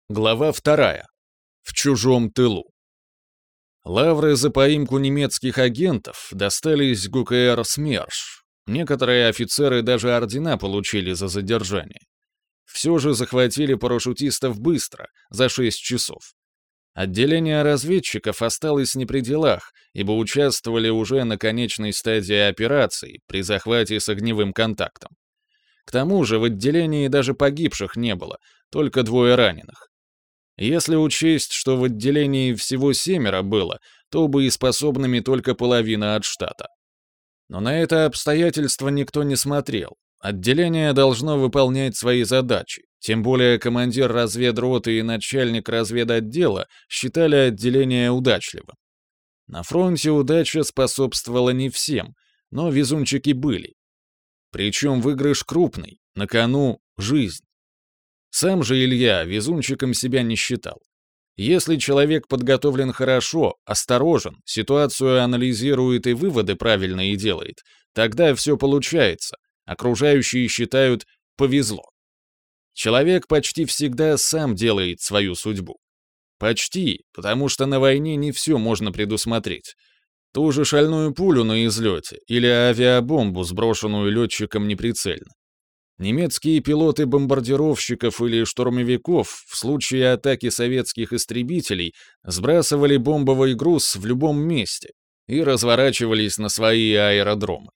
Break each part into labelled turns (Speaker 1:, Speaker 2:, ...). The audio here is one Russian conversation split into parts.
Speaker 1: Глава 2. В чужом тылу. Лавры за поимку немецких агентов достались ГУКР СМЕРШ. Некоторые офицеры даже ордена получили за задержание. Все же захватили парашютистов быстро, за 6 часов. Отделение разведчиков осталось не при делах, ибо участвовали уже на конечной стадии операции при захвате с огневым контактом. К тому же в отделении даже погибших не было, только 2 раненых. Если учесть, что в отделении всего 7 было, то боеспособными только половина от штата. Но на это обстоятельство никто не смотрел. Отделение должно выполнять свои задачи, тем более командир разведроты и начальник разведотдела считали отделение удачливым. На фронте удача способствовала не всем, но везунчики были. Причем выигрыш крупный, на кону жизнь. Сам же Илья везунчиком себя не считал. Если человек подготовлен хорошо, осторожен, ситуацию анализирует и выводы правильные делает, тогда все получается. Окружающие считают «повезло». Человек почти всегда сам делает свою судьбу. Почти, потому что на войне не все можно предусмотреть. Ту же шальную пулю на излете или авиабомбу, сброшенную летчиком неприцельно. Немецкие пилоты бомбардировщиков или штурмовиков в случае атаки советских истребителей сбрасывали бомбовый груз в любом месте и разворачивались на свои аэродромы.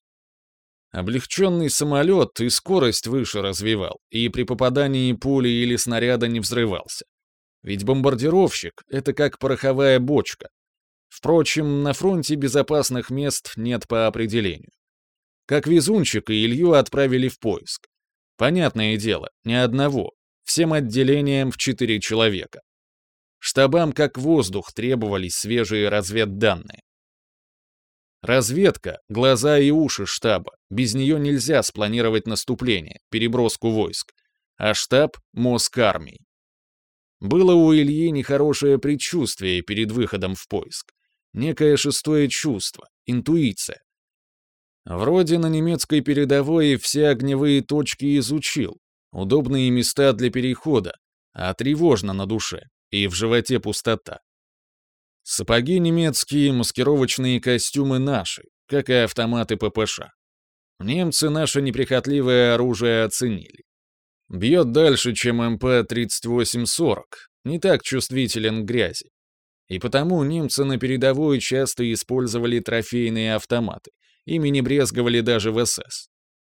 Speaker 1: Облегченный самолет и скорость выше развивал, и при попадании пули или снаряда не взрывался. Ведь бомбардировщик — это как пороховая бочка. Впрочем, на фронте безопасных мест нет по определению. Как везунчика Илью отправили в поиск. Понятное дело, ни одного, всем отделениям в 4 человека. Штабам как воздух требовались свежие разведданные. Разведка — глаза и уши штаба, без нее нельзя спланировать наступление, переброску войск, а штаб — мозг армии. Было у Ильи нехорошее предчувствие перед выходом в поиск, некое шестое чувство, интуиция. Вроде на немецкой передовой все огневые точки изучил, удобные места для перехода, а тревожно на душе, и в животе пустота. Сапоги немецкие, маскировочные костюмы наши, как и автоматы ППШ. Немцы наше неприхотливое оружие оценили. Бьет дальше, чем МП-38-40, не так чувствителен к грязи. И потому немцы на передовой часто использовали трофейные автоматы, ими не брезговали даже в СС.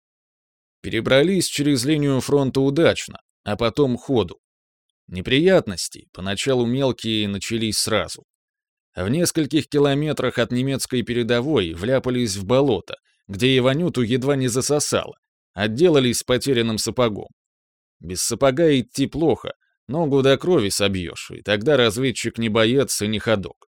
Speaker 1: Перебрались через линию фронта удачно, а потом ходу. Неприятности, поначалу мелкие, начались сразу. В нескольких километрах от немецкой передовой вляпались в болото, где Иванюту едва не засосало, отделались потерянным сапогом. Без сапога идти плохо, ногу до крови собьешь, и тогда разведчик не боец и не ходок.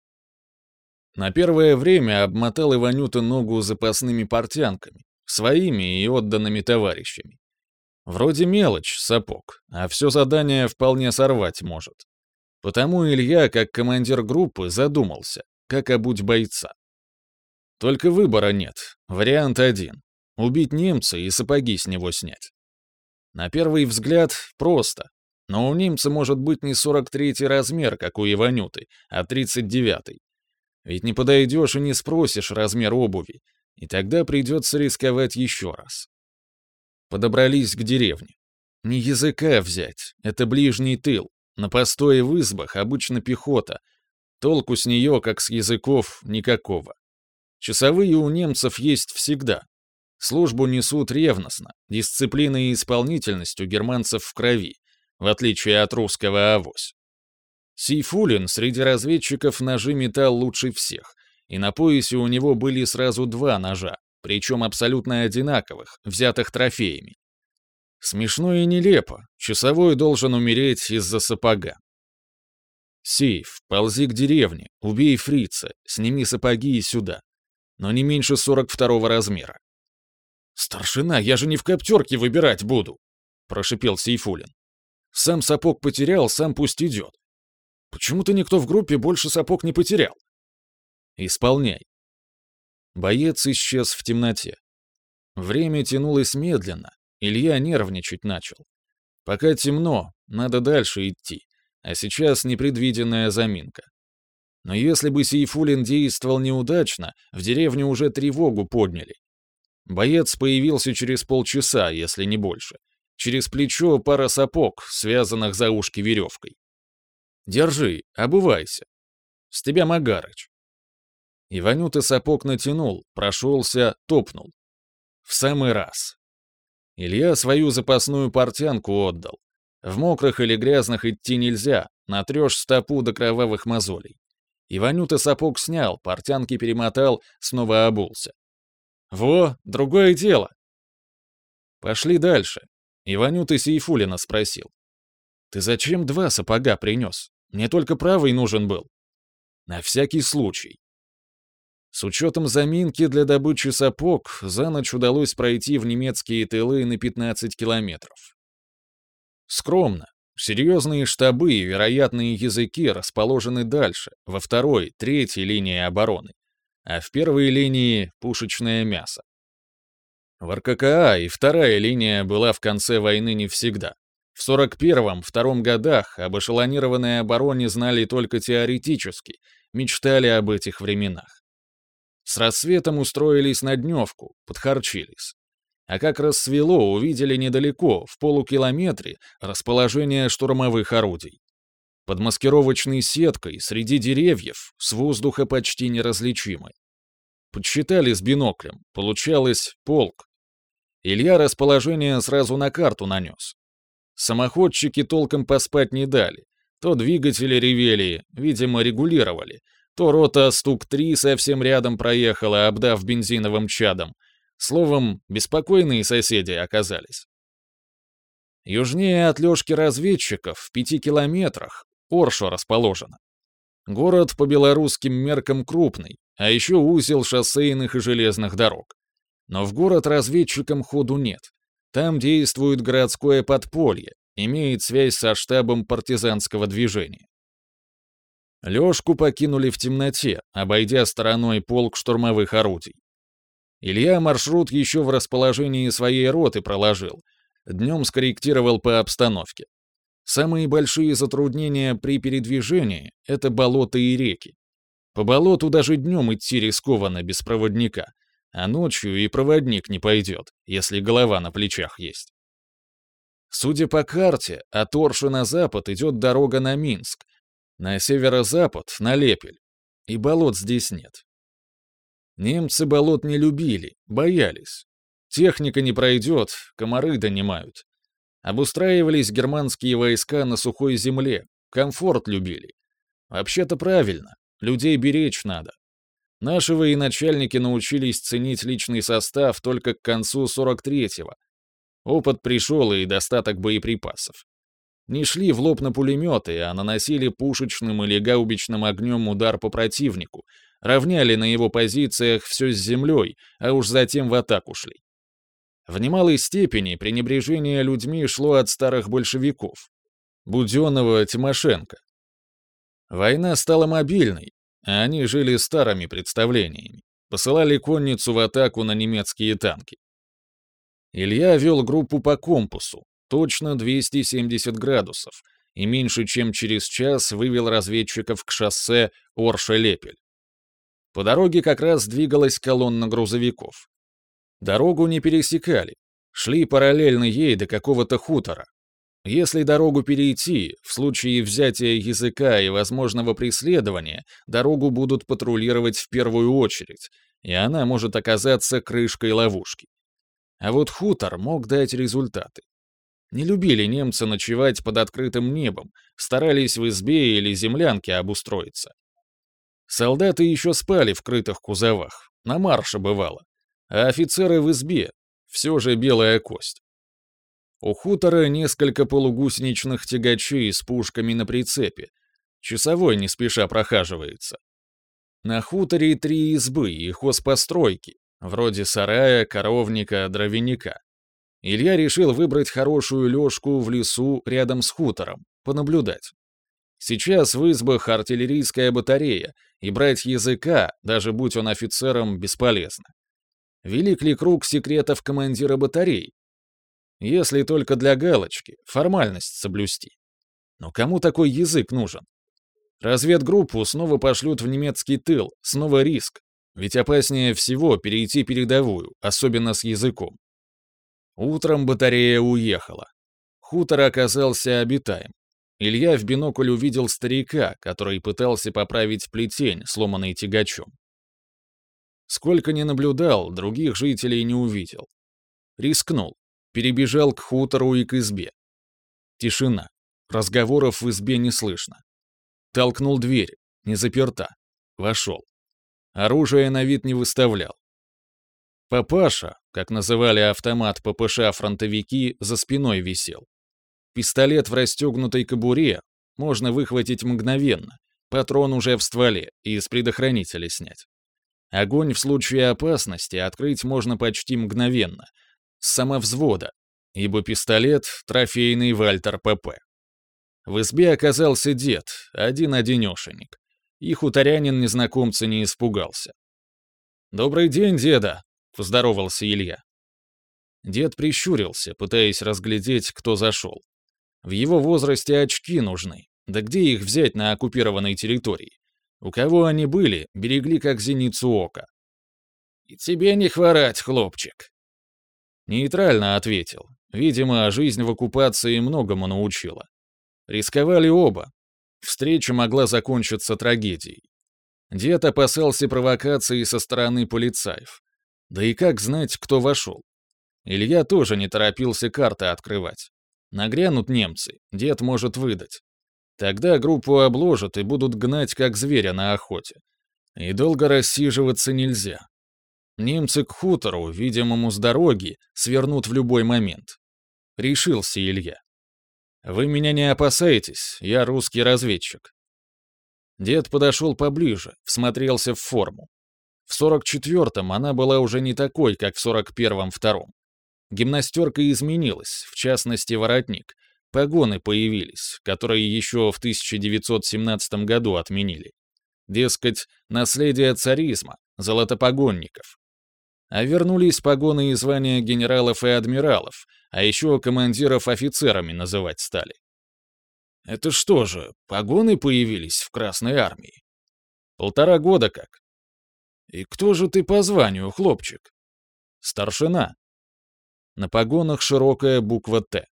Speaker 1: На первое время обмотал Иванюта ногу запасными портянками, своими и отданными товарищами. Вроде мелочь, сапог, а все задание вполне сорвать может. Потому Илья, как командир группы, задумался, как обуть бойца. Только выбора нет, вариант один — убить немца и сапоги с него снять. На первый взгляд просто, но у немца может быть не 43-й размер, как у Иванюты, а 39-й. Ведь не подойдешь и не спросишь размер обуви, и тогда придется рисковать еще раз. Подобрались к деревне. Не языка взять, это ближний тыл, на постое в избах обычно пехота, толку с нее, как с языков, никакого. Часовые у немцев есть всегда. Службу несут ревностно, дисциплина и исполнительность у германцев в крови, в отличие от русского авось. Сейфуллин среди разведчиков ножи метал лучше всех, и на поясе у него были сразу 2 ножа, причем абсолютно одинаковых, взятых трофеями. Смешно и нелепо, часовой должен умереть из-за сапога. Сейф, ползи к деревне, убей фрица, сними сапоги и сюда. Но не меньше 42-го размера. «Старшина, я же не в коптерке выбирать буду!» — прошипел Сейфуллин. «Сам сапог потерял, сам пусть идет. Почему-то никто в группе больше сапог не потерял». «Исполняй». Боец исчез в темноте. Время тянулось медленно, Илья нервничать начал. Пока темно, надо дальше идти, а сейчас непредвиденная заминка. Но если бы Сейфуллин действовал неудачно, в деревне уже тревогу подняли. Боец появился через полчаса, если не больше. Через плечо пара сапог, связанных за ушки веревкой. «Держи, обувайся. С тебя Магарыч». Иванюта сапог натянул, прошелся, топнул. В самый раз. Илья свою запасную портянку отдал. В мокрых или грязных идти нельзя, натрешь стопу до кровавых мозолей. Иванюта сапог снял, портянки перемотал, снова обулся. «Во, другое дело!» Пошли дальше. Иванюта Сейфуллина спросил. «Ты зачем 2 сапога принес? Мне только правый нужен был». «На всякий случай». С учетом заминки для добычи сапог, за ночь удалось пройти в немецкие тылы на 15 километров. Скромно. Серьезные штабы и вероятные языки расположены дальше, во 2-й, 3-й линии обороны, а в 1-й линии — пушечное мясо. В РККА и 2-я линия была в конце войны не всегда. В 41-2 годах об эшелонированной обороне знали только теоретически, мечтали об этих временах. С рассветом устроились на дневку, подхарчились. А как рассвело, увидели недалеко, в полукилометре, расположение штурмовых орудий. Под маскировочной сеткой, среди деревьев, с воздуха почти неразличимы. Подсчитали с биноклем, получалось полк. Илья расположение сразу на карту нанес. Самоходчики толком поспать не дали. То двигатели ревели, видимо, регулировали, то рота стук-3 совсем рядом проехала, обдав бензиновым чадом. Словом, беспокойные соседи оказались. Южнее от лёжки разведчиков, в 5 километрах, Оршо расположена. Город по белорусским меркам крупный, а еще узел шоссейных и железных дорог. Но в город разведчикам ходу нет. Там действует городское подполье, имеет связь со штабом партизанского движения. Лёжку покинули в темноте, обойдя стороной полк штурмовых орудий. Илья маршрут еще в расположении своей роты проложил, днем скорректировал по обстановке. Самые большие затруднения при передвижении — это болота и реки. По болоту даже днем идти рискованно без проводника, а ночью и проводник не пойдет, если голова на плечах есть. Судя по карте, от Орши на запад идет дорога на Минск, на северо-запад — на Лепель, и болот здесь нет. Немцы болот не любили, боялись. Техника не пройдет, комары донимают. Обустраивались германские войска на сухой земле, комфорт любили. Вообще-то правильно, людей беречь надо. Наши военачальники научились ценить личный состав только к концу 43-го. Опыт пришел и достаток боеприпасов. Не шли в лоб на пулеметы, а наносили пушечным или гаубичным огнем удар по противнику, равняли на его позициях все с землей, а уж затем в атаку шли. В немалой степени пренебрежение людьми шло от старых большевиков. Будённого, Тимошенко. Война стала мобильной, а они жили старыми представлениями, посылали конницу в атаку на немецкие танки. Илья вел группу по компасу, точно 270 градусов, и меньше чем через час вывел разведчиков к шоссе Орша-Лепель. По дороге как раз двигалась колонна грузовиков. Дорогу не пересекали, шли параллельно ей до какого-то хутора. Если дорогу перейти, в случае взятия языка и возможного преследования, дорогу будут патрулировать в первую очередь, и она может оказаться крышкой ловушки. А вот хутор мог дать результаты. Не любили немцы ночевать под открытым небом, старались в избе или землянке обустроиться. Солдаты еще спали в крытых кузовах, на марше бывало, а офицеры в избе, все же белая кость. У хутора несколько полугусеничных тягачей с пушками на прицепе. Часовой не спеша прохаживается. На хуторе 3 избы и хозпостройки, вроде сарая, коровника, дровяника. Илья решил выбрать хорошую лёжку в лесу рядом с хутором, понаблюдать. Сейчас в избах артиллерийская батарея, и брать языка, даже будь он офицером, бесполезно. Велик ли круг секретов командира батарей? Если только для галочки, формальность соблюсти. Но кому такой язык нужен? Разведгруппу снова пошлют в немецкий тыл, снова риск. Ведь опаснее всего перейти передовую, особенно с языком. Утром батарея уехала. Хутор оказался обитаем. Илья в бинокль увидел старика, который пытался поправить плетень, сломанный тягачом. Сколько ни наблюдал, других жителей не увидел. Рискнул. Перебежал к хутору и к избе. Тишина. Разговоров в избе не слышно. Толкнул дверь. Не заперта. Вошел. Оружие на вид не выставлял. Папаша, как называли автомат ППШ-фронтовики, за спиной висел. Пистолет в расстегнутой кобуре можно выхватить мгновенно, патрон уже в стволе и из предохранителя снять. Огонь в случае опасности открыть можно почти мгновенно, с самовзвода, ибо пистолет — трофейный Вальтер ПП. В избе оказался дед, один-одинешенек. И хуторянин незнакомца не испугался. «Добрый день, деда!» — поздоровался Илья. Дед прищурился, пытаясь разглядеть, кто зашел. В его возрасте очки нужны, да где их взять на оккупированной территории? У кого они были, берегли как зеницу ока. «И тебе не хворать, хлопчик!» Нейтрально ответил. Видимо, жизнь в оккупации многому научила. Рисковали оба. Встреча могла закончиться трагедией. Дед опасался провокации со стороны полицаев. Да и как знать, кто вошел? Илья тоже не торопился карты открывать. Нагрянут немцы, дед может выдать. Тогда группу обложат и будут гнать как зверя на охоте. И долго рассиживаться нельзя. Немцы к хутору, видимому с дороги, свернут в любой момент. Решился Илья. «Вы меня не опасаетесь, я русский разведчик». Дед подошел поближе, всмотрелся в форму. В 44-м она была уже не такой, как в 41-2. Гимнастерка изменилась, в частности воротник. Погоны появились, которые еще в 1917 году отменили. Дескать, наследие царизма, золотопогонников. А вернулись погоны и звания генералов и адмиралов, а еще командиров офицерами называть стали. Это что же, погоны появились в Красной армии? 1,5 года как. И кто же ты по званию, хлопчик? Старшина. На погонах широкая буква «Т».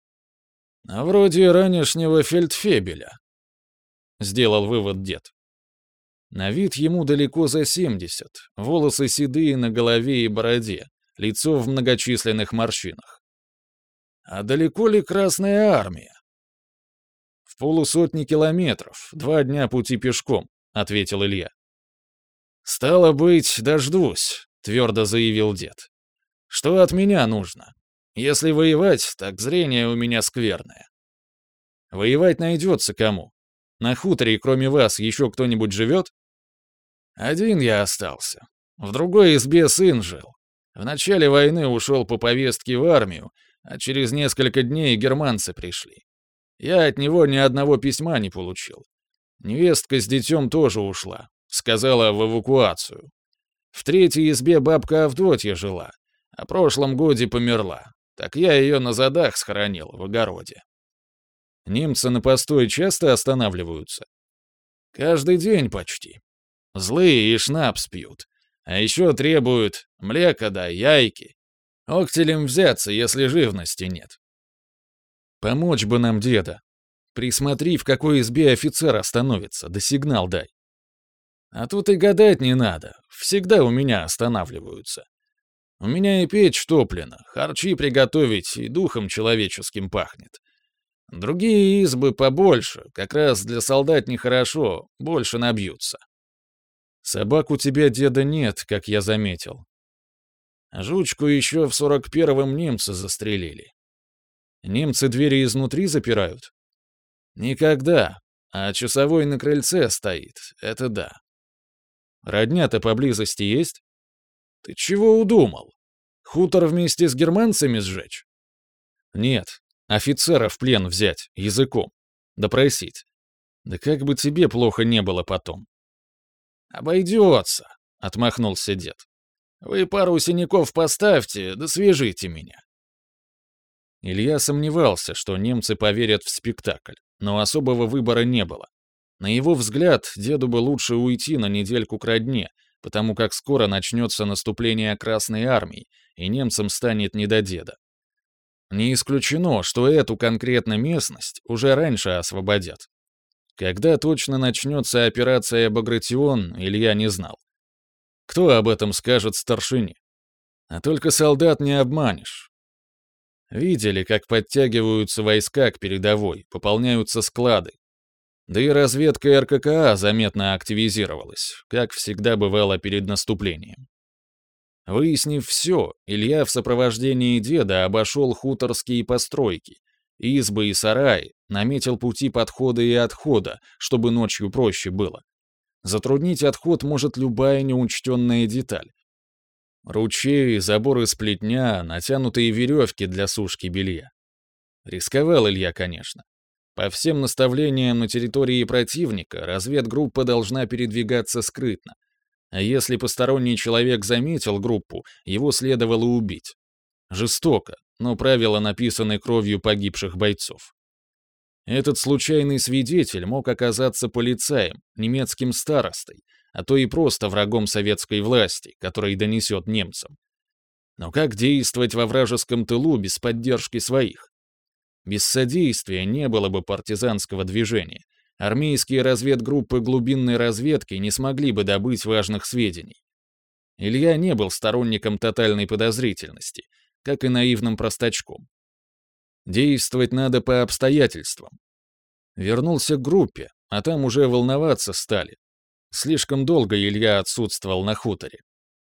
Speaker 1: А вроде ранешнего фельдфебеля. Сделал вывод дед. На вид ему далеко за 70, волосы седые на голове и бороде, лицо в многочисленных морщинах. А далеко ли Красная армия? В 150 километров, 2 дня пути пешком, ответил Илья. Стало быть, дождусь, твердо заявил дед. Что от меня нужно? Если воевать, так зрение у меня скверное. Воевать найдется кому. На хуторе, кроме вас, еще кто-нибудь живет? Один я остался. В другой избе сын жил. В начале войны ушел по повестке в армию, а через несколько дней германцы пришли. Я от него ни одного письма не получил. Невестка с детем тоже ушла. Сказала в эвакуацию. В третьей избе бабка Авдотья жила, а в прошлом годе померла. Так я ее на задах схоронил, в огороде. Немцы на постой часто останавливаются? Каждый день почти. Злые и шнапс пьют. А еще требуют млека да яйки. Октелем взяться, если живности нет. Помочь бы нам деда. Присмотри, в какой избе офицер остановится, да сигнал дай. А тут и гадать не надо. Всегда у меня останавливаются. У меня и печь топлена, харчи приготовить и духом человеческим пахнет. Другие избы побольше, как раз для солдат нехорошо, больше набьются. Собак у тебя, деда, нет, как я заметил. Жучку еще в 41-м немцы застрелили. Немцы двери изнутри запирают? Никогда, а часовой на крыльце стоит, это да. Родня-то поблизости есть? Ты чего удумал? Хутор вместе с германцами сжечь? Нет, офицера в плен взять, языком. Допросить. Да как бы тебе плохо не было потом. Обойдется, отмахнулся дед. Вы пару синяков поставьте, да свяжите меня. Илья сомневался, что немцы поверят в спектакль. но особого выбора не было. На его взгляд, деду бы лучше уйти на недельку к родне, потому как скоро начнется наступление Красной Армии, и немцам станет не до деда. Не исключено, что эту конкретно местность уже раньше освободят. Когда точно начнется операция «Багратион», Илья не знал. Кто об этом скажет старшине? А только солдат не обманешь. Видели, как подтягиваются войска к передовой, пополняются склады. Да и разведка РККА заметно активизировалась, как всегда бывало перед наступлением. Выяснив все, Илья в сопровождении деда обошел хуторские постройки, избы и сараи, наметил пути подхода и отхода, чтобы ночью проще было. Затруднить отход может любая неучтенная деталь. Ручей, заборы из плетня, натянутые веревки для сушки белья. Рисковал Илья, конечно. По всем наставлениям на территории противника разведгруппа должна передвигаться скрытно. А если посторонний человек заметил группу, его следовало убить. Жестоко, но правила написаны кровью погибших бойцов. Этот случайный свидетель мог оказаться полицаем, немецким старостой, а то и просто врагом советской власти, который донесет немцам. Но как действовать во вражеском тылу без поддержки своих? Без содействия не было бы партизанского движения. Армейские разведгруппы глубинной разведки не смогли бы добыть важных сведений. Илья не был сторонником тотальной подозрительности, как и наивным простачком. Действовать надо по обстоятельствам. Вернулся к группе, а там уже волноваться стали. Слишком долго Илья отсутствовал на хуторе.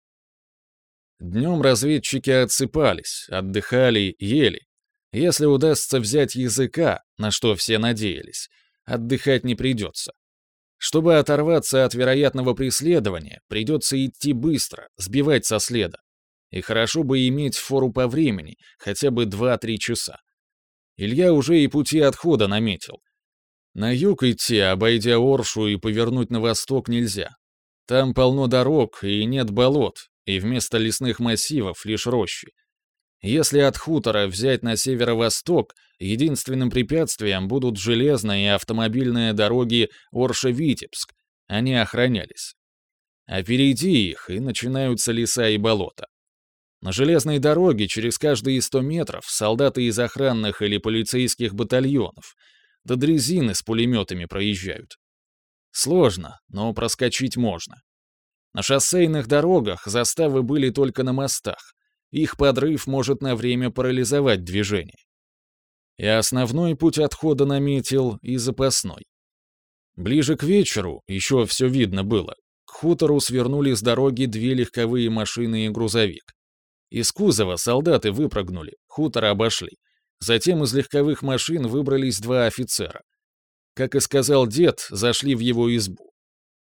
Speaker 1: Днем разведчики отсыпались, отдыхали, ели. Если удастся взять языка, на что все надеялись, отдыхать не придется. Чтобы оторваться от вероятного преследования, придется идти быстро, сбивать со следа. И хорошо бы иметь фору по времени, хотя бы 2-3 часа. Илья уже и пути отхода наметил. На юг идти, обойдя Оршу, и повернуть на восток нельзя. Там полно дорог и нет болот, и вместо лесных массивов лишь рощи. Если от хутора взять на северо-восток, единственным препятствием будут железные и автомобильные дороги Орша-Витебск, они охранялись. А впереди их и начинаются леса и болота. На железной дороге через каждые 100 метров солдаты из охранных или полицейских батальонов, до дрезины с пулеметами проезжают. Сложно, но проскочить можно. На шоссейных дорогах заставы были только на мостах. Их подрыв может на время парализовать движение. И основной путь отхода наметил, и запасной. Ближе к вечеру, еще все видно было, к хутору свернули с дороги 2 легковые машины и грузовик. Из кузова солдаты выпрыгнули, хутор обошли. Затем из легковых машин выбрались 2 офицера. Как и сказал дед, зашли в его избу.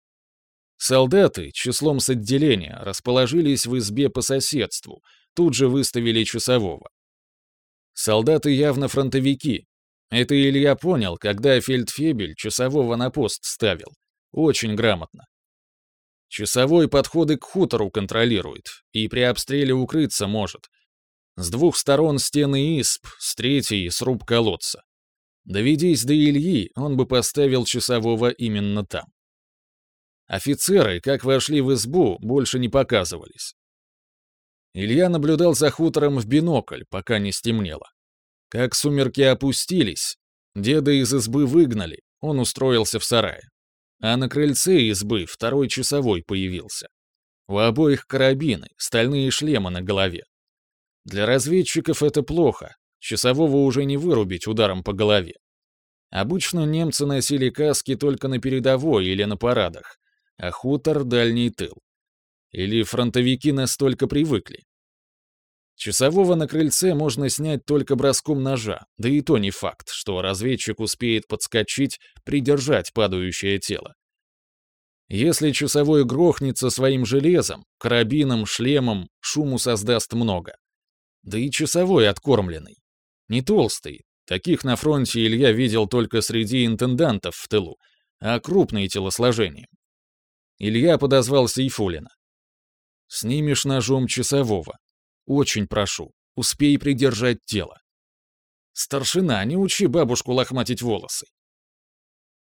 Speaker 1: Солдаты, числом с отделения, расположились в избе по соседству, тут же выставили часового. Солдаты явно фронтовики. Это Илья понял, когда фельдфебель часового на пост ставил. Очень грамотно. Часовой подходы к хутору контролирует и при обстреле укрыться может. С 2 сторон стены изб, с 3-й сруб колодца. Доведись до Ильи, он бы поставил часового именно там. Офицеры, как вошли в избу, больше не показывались. Илья наблюдал за хутором в бинокль, пока не стемнело. Как сумерки опустились, деда из избы выгнали, он устроился в сарае. А на крыльце избы 2-й часовой появился. У обоих карабины, стальные шлемы на голове. Для разведчиков это плохо, часового уже не вырубить ударом по голове. Обычно немцы носили каски только на передовой или на парадах, а хутор — дальний тыл. Или фронтовики настолько привыкли. Часового на крыльце можно снять только броском ножа, да и то не факт, что разведчик успеет подскочить, придержать падающее тело. Если часовой грохнется своим железом, карабином, шлемом, шуму создаст много. Да и часовой откормленный. Не толстый, таких на фронте Илья видел только среди интендантов в тылу, а крупные телосложения. Илья подозвал Сейфуллина. «Снимешь ножом часового. Очень прошу, успей придержать тело. Старшина, не учи бабушку лохматить волосы.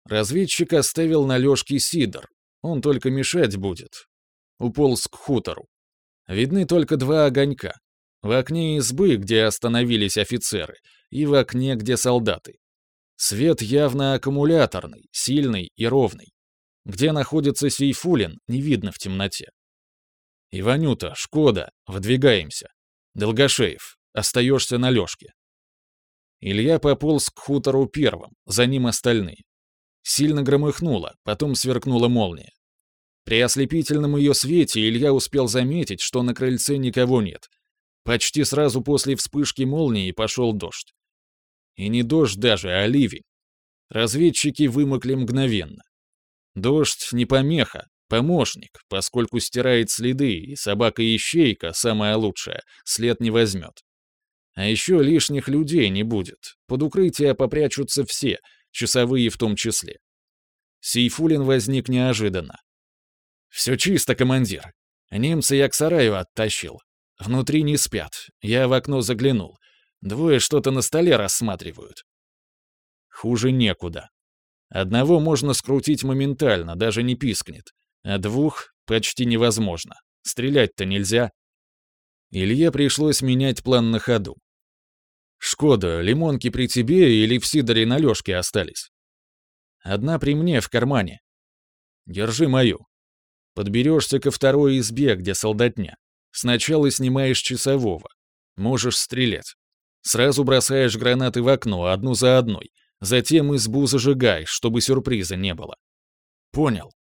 Speaker 1: Разведчик оставил на лёжке сидр. Он только мешать будет. Уполз к хутору. Видны только два огонька. В окне избы, где остановились офицеры, и в окне, где солдаты. Свет явно аккумуляторный, сильный и ровный. Где находится Сейфулин, не видно в темноте. «Иванюта, Шкода, выдвигаемся. Долгошеев, остаешься на лёжке». Илья пополз к хутору первым, за ним остальные. Сильно громыхнуло, потом сверкнула молния. При ослепительном ее свете Илья успел заметить, что на крыльце никого нет. Почти сразу после вспышки молнии пошел дождь. И не дождь даже, а ливень. Разведчики вымокли мгновенно. Дождь не помеха, помощник, поскольку стирает следы, и собака-ищейка, самая лучшая, след не возьмет. А еще лишних людей не будет. Под укрытие попрячутся все, часовые в том числе. Сейфулин возник неожиданно. «Все чисто, командир. Немца я к сараю оттащил. Внутри не спят. Я в окно заглянул. Двое что-то на столе рассматривают». Хуже некуда. Одного можно скрутить моментально, даже не пискнет. А двух почти невозможно. Стрелять-то нельзя. Илье пришлось менять план на ходу. «Шкода, лимонки при тебе или в сидоре на лёжке остались?» «Одна при мне в кармане». «Держи мою. Подберешься ко второй избе, где солдатня. Сначала снимаешь часового. Можешь стрелять. Сразу бросаешь гранаты в окно, одну за одной. Затем избу зажигаешь, чтобы сюрприза не было». «Понял».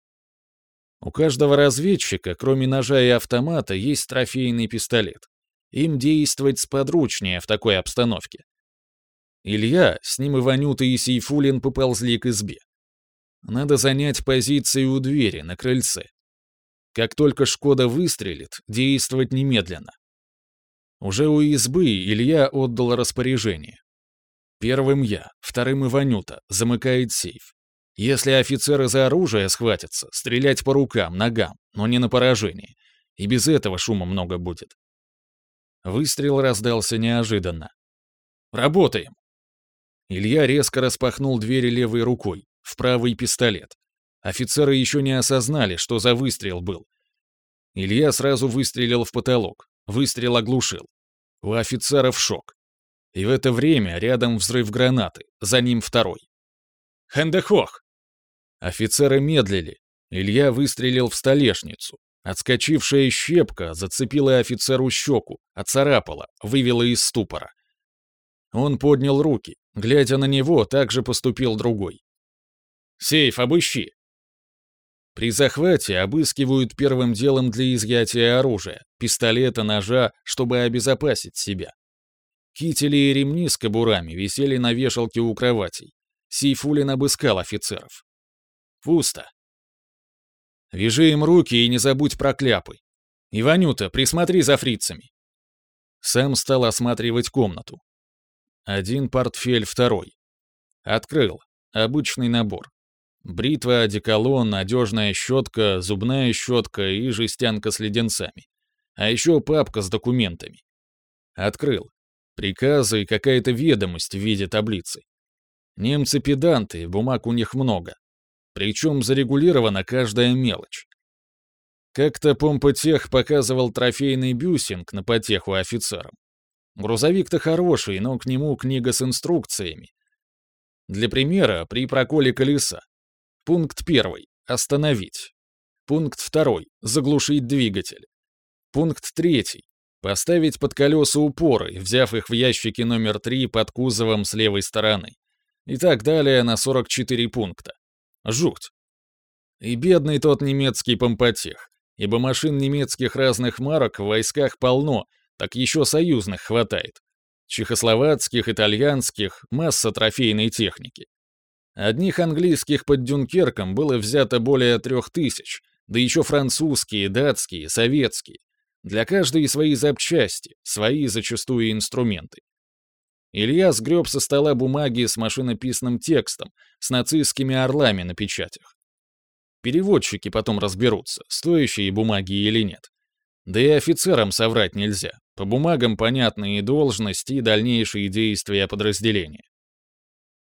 Speaker 1: У каждого разведчика, кроме ножа и автомата, есть трофейный пистолет. Им действовать сподручнее в такой обстановке. Илья, с ним Иванюта и Сейфулин поползли к избе. Надо занять позиции у двери, на крыльце. Как только Шкода выстрелит, действовать немедленно. Уже у избы Илья отдал распоряжение. Первым я, вторым Иванюта, замыкает сейф. Если офицеры за оружие схватятся, стрелять по рукам, ногам, но не на поражение. И без этого шума много будет. Выстрел раздался неожиданно. «Работаем!» Илья резко распахнул двери левой рукой, в правый пистолет. Офицеры еще не осознали, что за выстрел был. Илья сразу выстрелил в потолок. Выстрел оглушил. У офицеров шок. И в это время рядом взрыв гранаты, за ним второй. «Хэндехох!» Офицеры медлили. Илья выстрелил в столешницу. Отскочившая щепка зацепила офицеру щеку, оцарапала, вывела из ступора. Он поднял руки. Глядя на него, так же поступил другой. «Сейф обыщи!» При захвате обыскивают первым делом для изъятия оружия, пистолета, ножа, чтобы обезопасить себя. Кители и ремни с кобурами висели на вешалке у кроватей. Сейфулин обыскал офицеров. Пусто. «Вяжи им руки и не забудь про кляпы. Иванюта, присмотри за фрицами». Сам стал осматривать комнату. Один портфель, второй. Открыл. Обычный набор. Бритва, одеколон, надежная щетка, зубная щетка и жестянка с леденцами. А еще папка с документами. Открыл. Приказы и какая-то ведомость в виде таблицы. Немцы-педанты, бумаг у них много. Причем зарегулирована каждая мелочь. Как-то помпотех показывал трофейный бюсинг на потеху офицерам. Грузовик-то хороший, но к нему книга с инструкциями. Для примера, при проколе колеса. Пункт 1. Остановить. Пункт 2. Заглушить двигатель. Пункт 3. Поставить под колеса упоры, взяв их в ящике номер 3 под кузовом с левой стороны. И так далее на 44 пункта. Жуть. И бедный тот немецкий помпотех, ибо машин немецких разных марок в войсках полно, так еще союзных хватает. Чехословацких, итальянских, масса трофейной техники. Одних английских под Дюнкерком было взято более 3000, да еще французские, датские, советские. Для каждой свои запчасти, свои зачастую инструменты. Илья сгреб со стола бумаги с машинописным текстом, с нацистскими орлами на печатях. Переводчики потом разберутся, стоящие бумаги или нет. Да и офицерам соврать нельзя. По бумагам понятны и должность, и дальнейшие действия подразделения.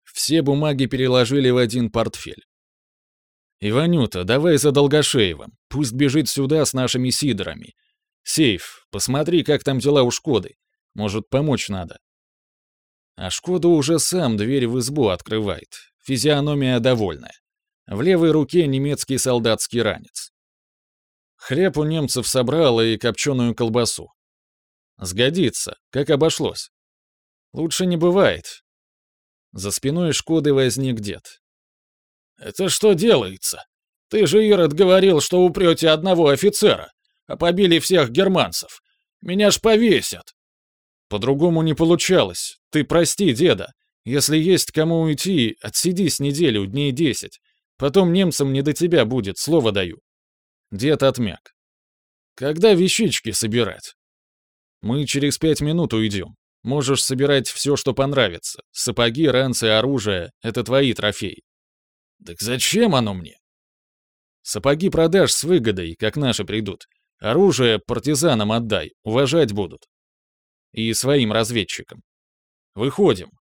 Speaker 1: Все бумаги переложили в один портфель. «Иванюта, давай за Долгошеевым. Пусть бежит сюда с нашими сидорами. Сейф, посмотри, как там дела у Шкоды. Может, помочь надо». А Шкода уже сам дверь в избу открывает. Физиономия довольная. В левой руке немецкий солдатский ранец. Хлеб у немцев собрал и копченую колбасу. Сгодится, как обошлось. Лучше не бывает. За спиной Шкоды возник дед. «Это что делается? Ты же, Ирод, говорил, что упрете одного офицера, а побили всех германцев. Меня ж повесят!» «По-другому не получалось. Ты прости, деда. Если есть кому уйти, отсидись неделю, дней 10. Потом немцам не до тебя будет, слово даю». Дед отмяк. «Когда вещички собирать?» «Мы через 5 минут уйдем. Можешь собирать все, что понравится. Сапоги, ранцы, оружие — это твои трофеи». «Так зачем оно мне?» «Сапоги продашь с выгодой, как наши придут. Оружие партизанам отдай, уважать будут. И своим разведчикам. Выходим».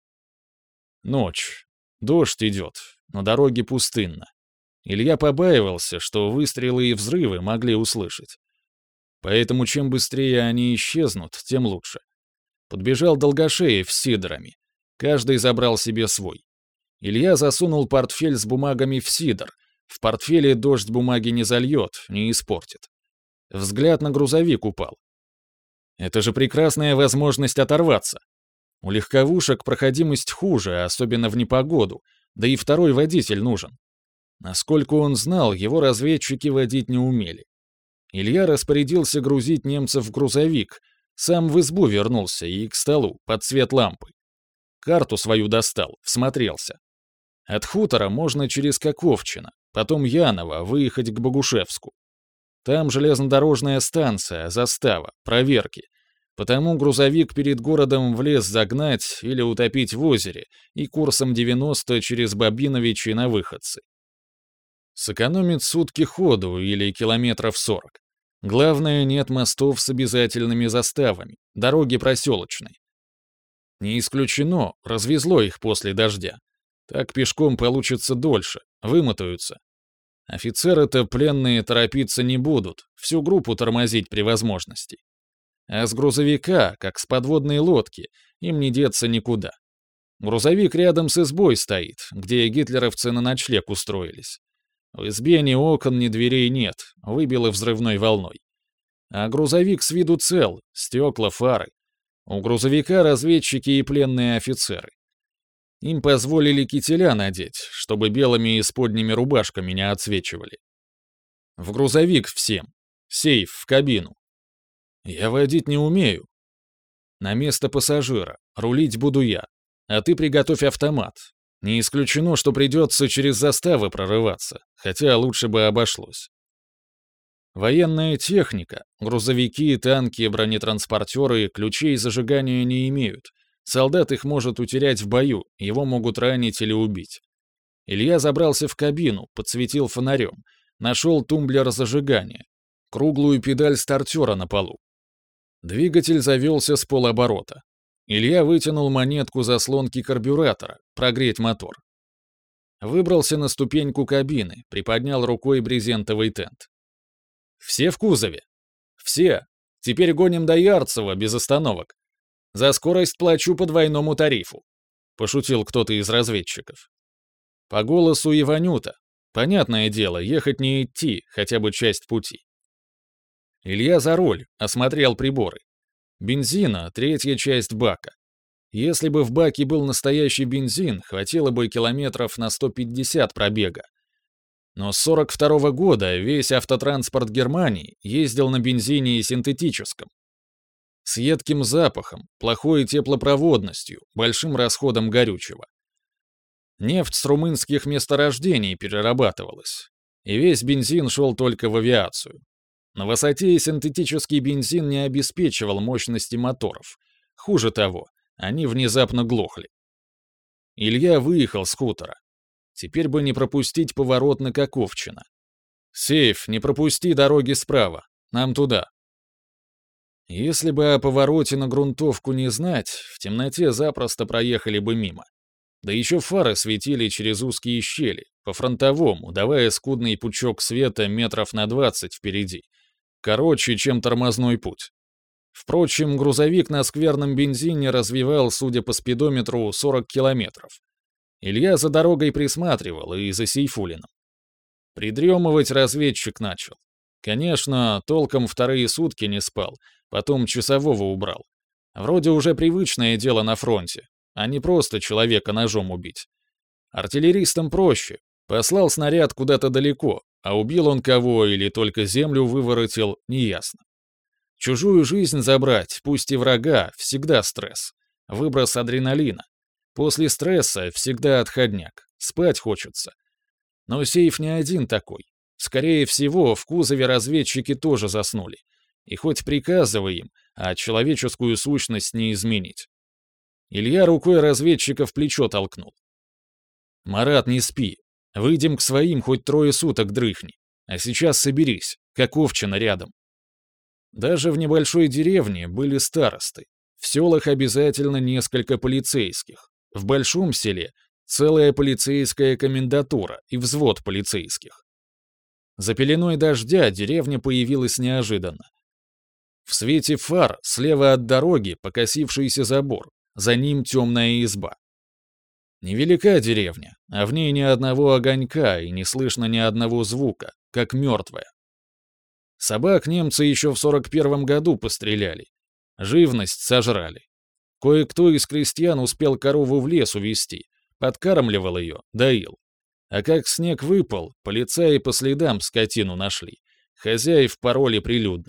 Speaker 1: Ночь. Дождь идет, на дороге пустынно. Илья побаивался, что выстрелы и взрывы могли услышать. Поэтому чем быстрее они исчезнут, тем лучше. Подбежал Долгошеев с сидорами. Каждый забрал себе свой. Илья засунул портфель с бумагами в сидор. В портфеле дождь бумаги не зальет, не испортит. Взгляд на грузовик упал. Это же прекрасная возможность оторваться. У легковушек проходимость хуже, особенно в непогоду, да и второй водитель нужен. Насколько он знал, его разведчики водить не умели. Илья распорядился грузить немцев в грузовик, сам в избу вернулся и к столу, под свет лампы. Карту свою достал, всмотрелся. От хутора можно через Коковчино, потом Яново выехать к Богушевску. Там железнодорожная станция, застава, проверки. Потому грузовик перед городом в лес загнать или утопить в озере и курсом 90 через Бабиновичи на Выходцы. Сэкономит сутки ходу или километров 40. Главное, нет мостов с обязательными заставами, дороги проселочной. Не исключено, развезло их после дождя. Так пешком получится дольше, вымотаются. Офицеры-то пленные торопиться не будут, всю группу тормозить при возможности. А с грузовика, как с подводной лодки, им не деться никуда. Грузовик рядом с избой стоит, где гитлеровцы на ночлег устроились. В избе ни окон, ни дверей нет, выбило взрывной волной. А грузовик с виду цел, стекла, фары. У грузовика разведчики и пленные офицеры. Им позволили кителя надеть, чтобы белыми исподними рубашками не отсвечивали. В грузовик всем. Сейф в кабину. Я водить не умею. На место пассажира. Рулить буду я. А ты приготовь автомат. Не исключено, что придется через заставы прорываться, хотя лучше бы обошлось. Военная техника, грузовики, танки, бронетранспортеры ключей зажигания не имеют. Солдат их может утерять в бою, его могут ранить или убить. Илья забрался в кабину, подсветил фонарем, нашел тумблер зажигания, круглую педаль стартера на полу. Двигатель завелся с полоборота. Илья вытянул монетку заслонки карбюратора, прогреть мотор. Выбрался на ступеньку кабины, приподнял рукой брезентовый тент. «Все в кузове?» «Все. Теперь гоним до Ярцева без остановок. За скорость плачу по двойному тарифу», — пошутил кто-то из разведчиков. По голосу Иванюта. Понятное дело, ехать не идти, хотя бы часть пути. Илья за руль, осмотрел приборы. Бензина — третья часть бака. Если бы в баке был настоящий бензин, хватило бы километров на 150 пробега. Но с 42-го года весь автотранспорт Германии ездил на бензине синтетическом. С едким запахом, плохой теплопроводностью, большим расходом горючего. Нефть с румынских месторождений перерабатывалась. И весь бензин шел только в авиацию. На высоте синтетический бензин не обеспечивал мощности моторов. Хуже того, они внезапно глохли. Илья выехал с хутора. Теперь бы не пропустить поворот на Коковчино. «Сейф, не пропусти дороги справа. Нам туда». Если бы о повороте на грунтовку не знать, в темноте запросто проехали бы мимо. Да еще фары светили через узкие щели, по-фронтовому, давая скудный пучок света метров на 20 впереди. Короче, чем тормозной путь. Впрочем, грузовик на скверном бензине развивал, судя по спидометру, 40 километров. Илья за дорогой присматривал и за Сейфулиным. Придремывать разведчик начал. Конечно, толком вторые сутки не спал, потом часового убрал. Вроде уже привычное дело на фронте, а не просто человека ножом убить. Артиллеристам проще. Послал снаряд куда-то далеко, а убил он кого или только землю выворотил, неясно. Чужую жизнь забрать, пусть и врага, всегда стресс. Выброс адреналина. После стресса всегда отходняк. Спать хочется. Но сейф не один такой. Скорее всего, в кузове разведчики тоже заснули. И хоть приказывай им, а человеческую сущность не изменить. Илья рукой разведчика в плечо толкнул. «Марат, не спи. Выйдем к своим, хоть 3 суток дрыхни. А сейчас соберись, как овчина рядом». Даже в небольшой деревне были старосты. В селах обязательно несколько полицейских. В большом селе целая полицейская комендатура и взвод полицейских. За пеленой дождя деревня появилась неожиданно. В свете фар слева от дороги покосившийся забор, за ним темная изба. Невелика деревня, а в ней ни одного огонька и не слышно ни одного звука, как мертвая. Собак немцы еще в 41-м году постреляли. Живность сожрали. Кое-кто из крестьян успел корову в лес увести, подкармливал ее, доил. А как снег выпал, полицаи по следам скотину нашли. Хозяев пороли прилюдно.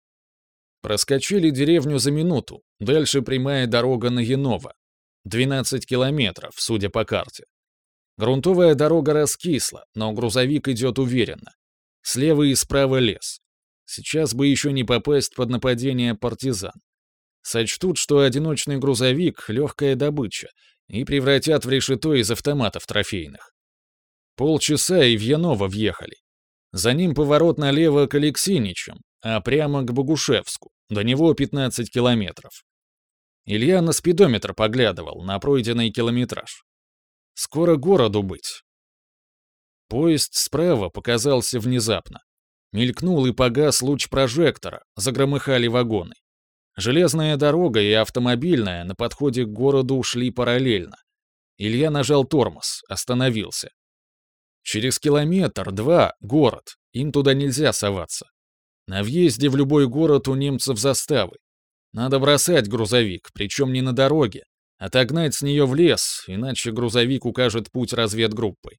Speaker 1: Проскочили деревню за минуту, дальше прямая дорога на Яново. 12 километров, судя по карте. Грунтовая дорога раскисла, но грузовик идет уверенно. Слева и справа лес. Сейчас бы еще не попасть под нападение партизан. Сочтут, что одиночный грузовик — легкая добыча, и превратят в решето из автоматов трофейных. Полчаса и в Яново въехали. За ним поворот налево к Алексиничам, а прямо к Богушевску. До него 15 километров. Илья на спидометр поглядывал, на пройденный километраж. Скоро городу быть. Поезд справа показался внезапно. Мелькнул и погас луч прожектора, загромыхали вагоны. Железная дорога и автомобильная на подходе к городу ушли параллельно. Илья нажал тормоз, остановился. Через километр-два — город, им туда нельзя соваться. На въезде в любой город у немцев заставы. Надо бросать грузовик, причем не на дороге, отогнать с нее в лес, иначе грузовик укажет путь разведгруппы.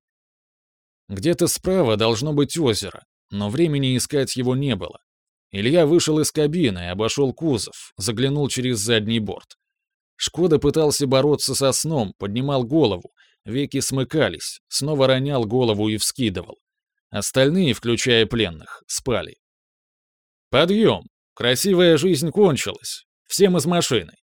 Speaker 1: Где-то справа должно быть озеро, но времени искать его не было. Илья вышел из кабины, обошел кузов, заглянул через задний борт. Шкода пытался бороться со сном, поднимал голову, веки смыкались, снова ронял голову и вскидывал. Остальные, включая пленных, спали. «Подъем! Красивая жизнь кончилась! Всем из машины!»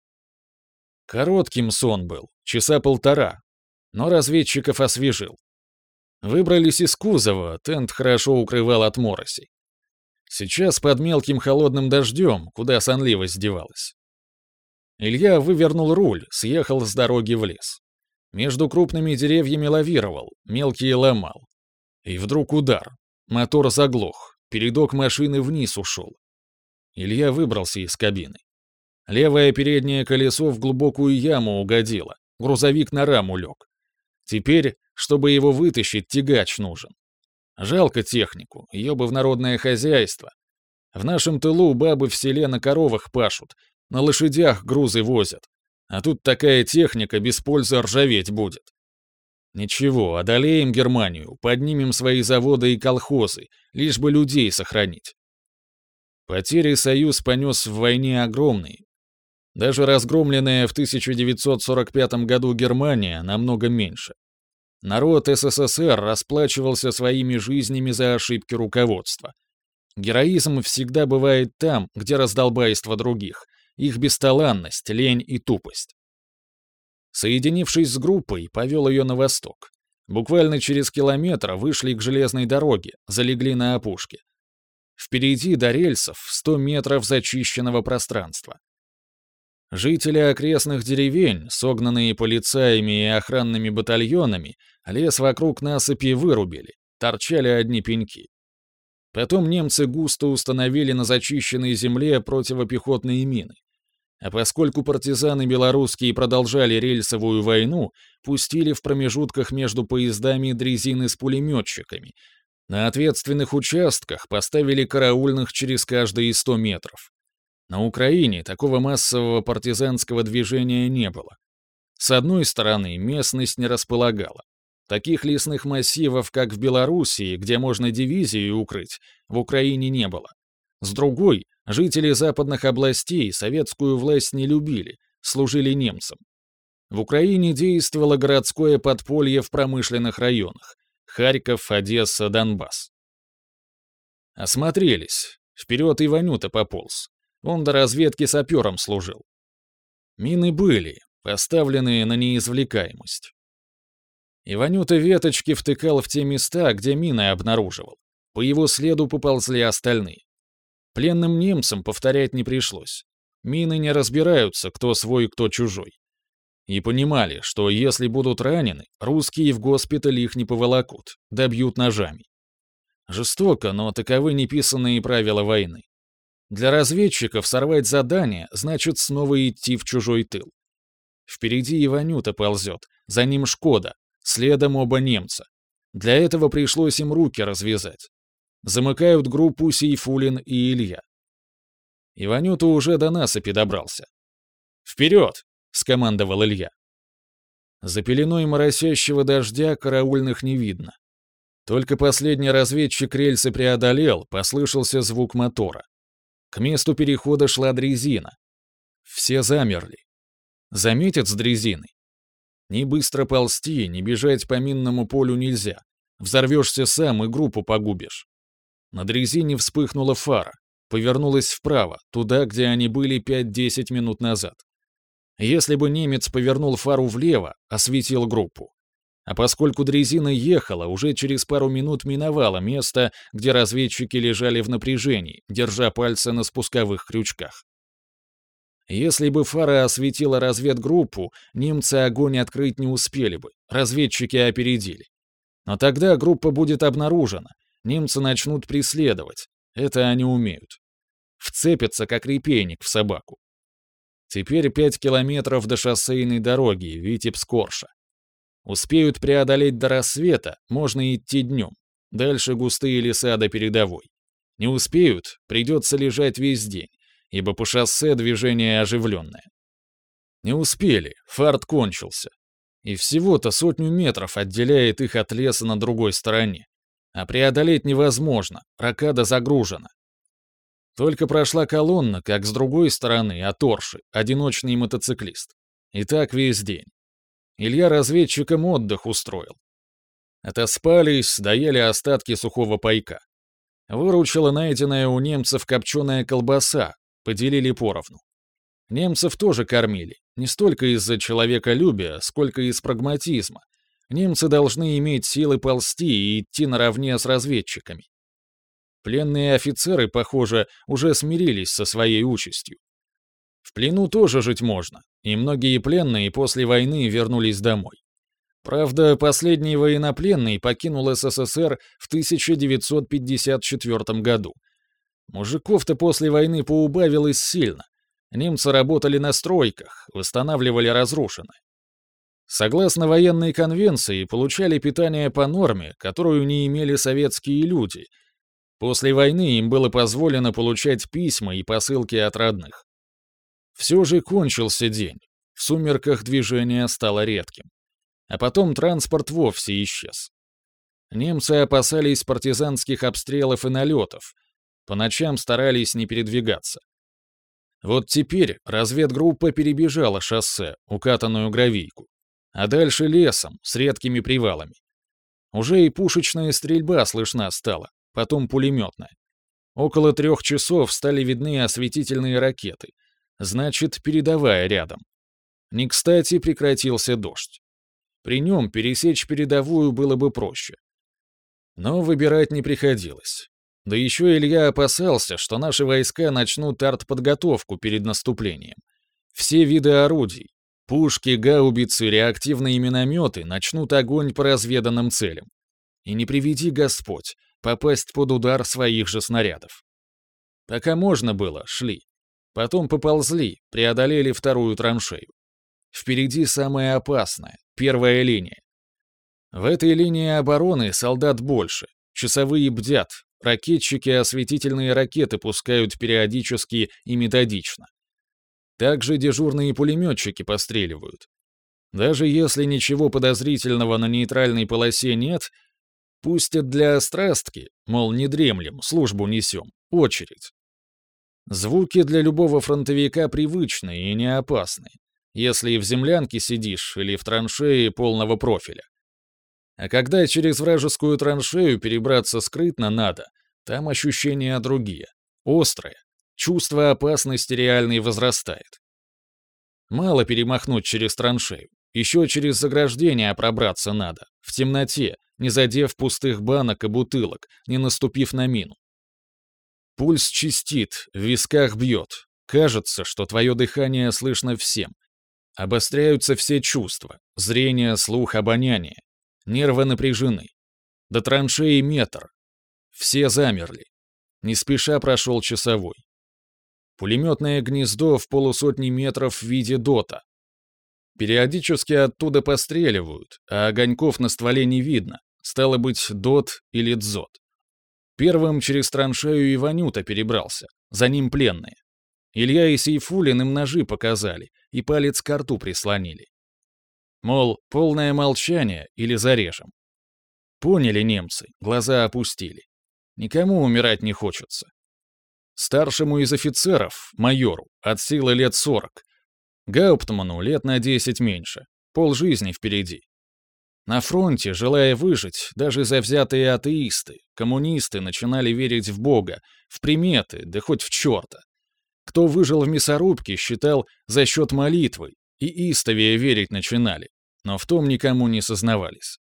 Speaker 1: Коротким сон был, часа полтора, но разведчиков освежил. Выбрались из кузова, тент хорошо укрывал от мороси. Сейчас под мелким холодным дождем, куда сонливость девалась. Илья вывернул руль, съехал с дороги в лес. Между крупными деревьями лавировал, мелкие ломал. И вдруг удар. Мотор заглох, передок машины вниз ушел. Илья выбрался из кабины. Левое переднее колесо в глубокую яму угодило, грузовик на раму лег. Теперь, чтобы его вытащить, тягач нужен. Жалко технику, ее бы в народное хозяйство. В нашем тылу бабы в селе на коровах пашут, на лошадях грузы возят. А тут такая техника без пользы ржаветь будет. Ничего, одолеем Германию, поднимем свои заводы и колхозы, лишь бы людей сохранить. Потери Союз понес в войне огромные. Даже разгромленная в 1945 году Германия намного меньше. Народ СССР расплачивался своими жизнями за ошибки руководства. Героизм всегда бывает там, где раздолбайство других, их бесталанность, лень и тупость. Соединившись с группой, повел ее на восток. Буквально через километр вышли к железной дороге, залегли на опушке. Впереди до рельсов 100 метров зачищенного пространства. Жители окрестных деревень, согнанные полицаями и охранными батальонами, лес вокруг насыпи вырубили, торчали одни пеньки. Потом немцы густо установили на зачищенной земле противопехотные мины. А поскольку партизаны белорусские продолжали рельсовую войну, пустили в промежутках между поездами дрезины с пулеметчиками. На ответственных участках поставили караульных через каждые 100 метров. На Украине такого массового партизанского движения не было. С одной стороны, местность не располагала. Таких лесных массивов, как в Белоруссии, где можно дивизию укрыть, в Украине не было. С другой, жители западных областей советскую власть не любили, служили немцам. В Украине действовало городское подполье в промышленных районах — Харьков, Одесса, Донбасс. Осмотрелись. Вперед Иванюта пополз. Он до разведки сапером служил. Мины были, поставленные на неизвлекаемость. Иванюта веточки втыкал в те места, где мины обнаруживал. По его следу поползли остальные. Пленным немцам повторять не пришлось. Мины не разбираются, кто свой, кто чужой. И понимали, что если будут ранены, русские в госпиталь их не поволокут, добьют ножами. Жестоко, но таковы неписанные правила войны. Для разведчиков сорвать задание значит снова идти в чужой тыл. Впереди Иванюта ползет, за ним Шкода, следом оба немца. Для этого пришлось им руки развязать. Замыкают группу Сейфулин и Илья. Иванюта уже до насыпи добрался. «Вперед!» — скомандовал Илья. За пеленой моросящего дождя караульных не видно. Только последний разведчик рельсы преодолел, послышался звук мотора. К месту перехода шла дрезина. Все замерли. Заметят с дрезиной? Ни быстро ползти, ни бежать по минному полю нельзя. Взорвешься сам и группу погубишь. На дрезине вспыхнула фара, повернулась вправо, туда, где они были 5-10 минут назад. Если бы немец повернул фару влево, осветил группу. А поскольку дрезина ехала, уже через пару минут миновала место, где разведчики лежали в напряжении, держа пальцы на спусковых крючках. Если бы фара осветила разведгруппу, немцы огонь открыть не успели бы, разведчики опередили. Но тогда группа будет обнаружена, немцы начнут преследовать, это они умеют. Вцепятся, как репейник в собаку. Теперь 5 километров до шоссейной дороги, Витебск-Орша. Успеют преодолеть до рассвета, можно идти днем. Дальше густые леса до передовой. Не успеют, придется лежать весь день, ибо по шоссе движение оживленное. Не успели, фарт кончился. И всего-то 100 метров отделяет их от леса на другой стороне. А преодолеть невозможно, рокада загружена. Только прошла колонна, как с другой стороны, от Орши, одиночный мотоциклист. И так весь день. Илья разведчикам отдых устроил. Отоспались, доели остатки сухого пайка. Выручила найденная у немцев копченая колбаса, поделили поровну. Немцев тоже кормили, не столько из-за человеколюбия, сколько из прагматизма. Немцы должны иметь силы ползти и идти наравне с разведчиками. Пленные офицеры, похоже, уже смирились со своей участью. В плену тоже жить можно, и многие пленные после войны вернулись домой. Правда, последний военнопленный покинул СССР в 1954 году. Мужиков-то после войны поубавилось сильно. Немцы работали на стройках, восстанавливали разрушенное. Согласно военной конвенции, получали питание по норме, которую не имели советские люди. После войны им было позволено получать письма и посылки от родных. Все же кончился день. В сумерках движение стало редким. А потом транспорт вовсе исчез. Немцы опасались партизанских обстрелов и налетов. По ночам старались не передвигаться. Вот теперь разведгруппа перебежала шоссе, укатанную гравийку. А дальше лесом, с редкими привалами. Уже и пушечная стрельба слышна стала, потом пулеметная. Около 3 часов стали видны осветительные ракеты. Значит, передовая рядом. Не кстати прекратился дождь. При нем пересечь передовую было бы проще. Но выбирать не приходилось. Да еще Илья опасался, что наши войска начнут артподготовку перед наступлением. Все виды орудий, пушки, гаубицы, реактивные минометы начнут огонь по разведанным целям. И не приведи Господь попасть под удар своих же снарядов. Пока можно было, шли. Потом поползли, преодолели вторую траншею. Впереди самое опасное, первая линия. В этой линии обороны солдат больше, часовые бдят, ракетчики осветительные ракеты пускают периодически и методично. Также дежурные пулеметчики постреливают. Даже если ничего подозрительного на нейтральной полосе нет, пустят для острастки, мол, не дремлем, службу несем, очередь. Звуки для любого фронтовика привычные и не опасные, если в землянке сидишь или в траншее полного профиля. А когда через вражескую траншею перебраться скрытно надо, там ощущения другие, острые, чувство опасности реальной возрастает. Мало перемахнуть через траншею, еще через заграждение пробраться надо, в темноте, не задев пустых банок и бутылок, не наступив на мину. Пульс чистит, в висках бьет, кажется, что твое дыхание слышно всем. Обостряются все чувства, зрение, слух, обоняние. Нервы напряжены. До траншеи метр. Все замерли. Не спеша прошел часовой. Пулеметное гнездо в полусотни метров в виде дота. Периодически оттуда постреливают, а огоньков на стволе не видно. Стало быть, дот или дзот. Первым через траншею Иванюта перебрался. За ним пленные. Илья и Сейфулин им ножи показали и палец к рту прислонили. Мол, полное молчание или зарежем. Поняли немцы, глаза опустили. Никому умирать не хочется. Старшему из офицеров, майору, от силы лет 40. Гауптману лет на 10 меньше. Полжизни впереди. На фронте, желая выжить, даже завзятые атеисты, коммунисты начинали верить в Бога, в приметы, да хоть в черта. Кто выжил в мясорубке, считал за счет молитвы, и истовее верить начинали, но в том никому не сознавались.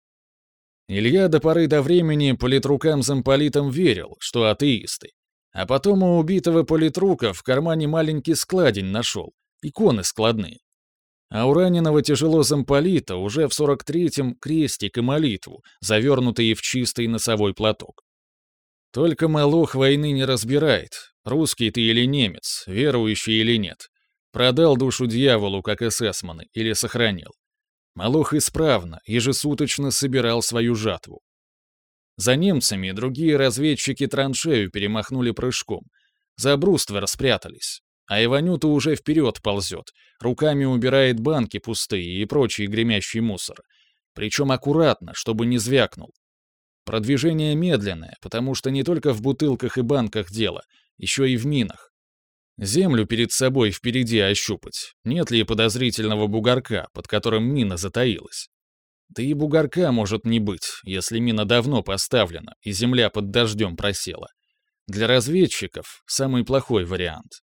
Speaker 1: Илья до поры до времени политрукам-замполитам верил, что атеисты, а потом у убитого политрука в кармане маленький складень нашел, иконы складные. А у раненого тяжело замполита уже в 43-м крестик и молитву, завернутые в чистый носовой платок. Только Малох войны не разбирает, русский ты или немец, верующий или нет. Продал душу дьяволу, как эсэсманы, или сохранил. Малох исправно, ежесуточно собирал свою жатву. За немцами другие разведчики траншею перемахнули прыжком. За бруствер спрятались. А Иванюта уже вперед ползет, руками убирает банки пустые и прочий гремящий мусор. Причем аккуратно, чтобы не звякнул. Продвижение медленное, потому что не только в бутылках и банках дело, еще и в минах. Землю перед собой впереди ощупать, нет ли подозрительного бугорка, под которым мина затаилась. Да и бугорка может не быть, если мина давно поставлена и земля под дождем просела. Для разведчиков самый плохой вариант.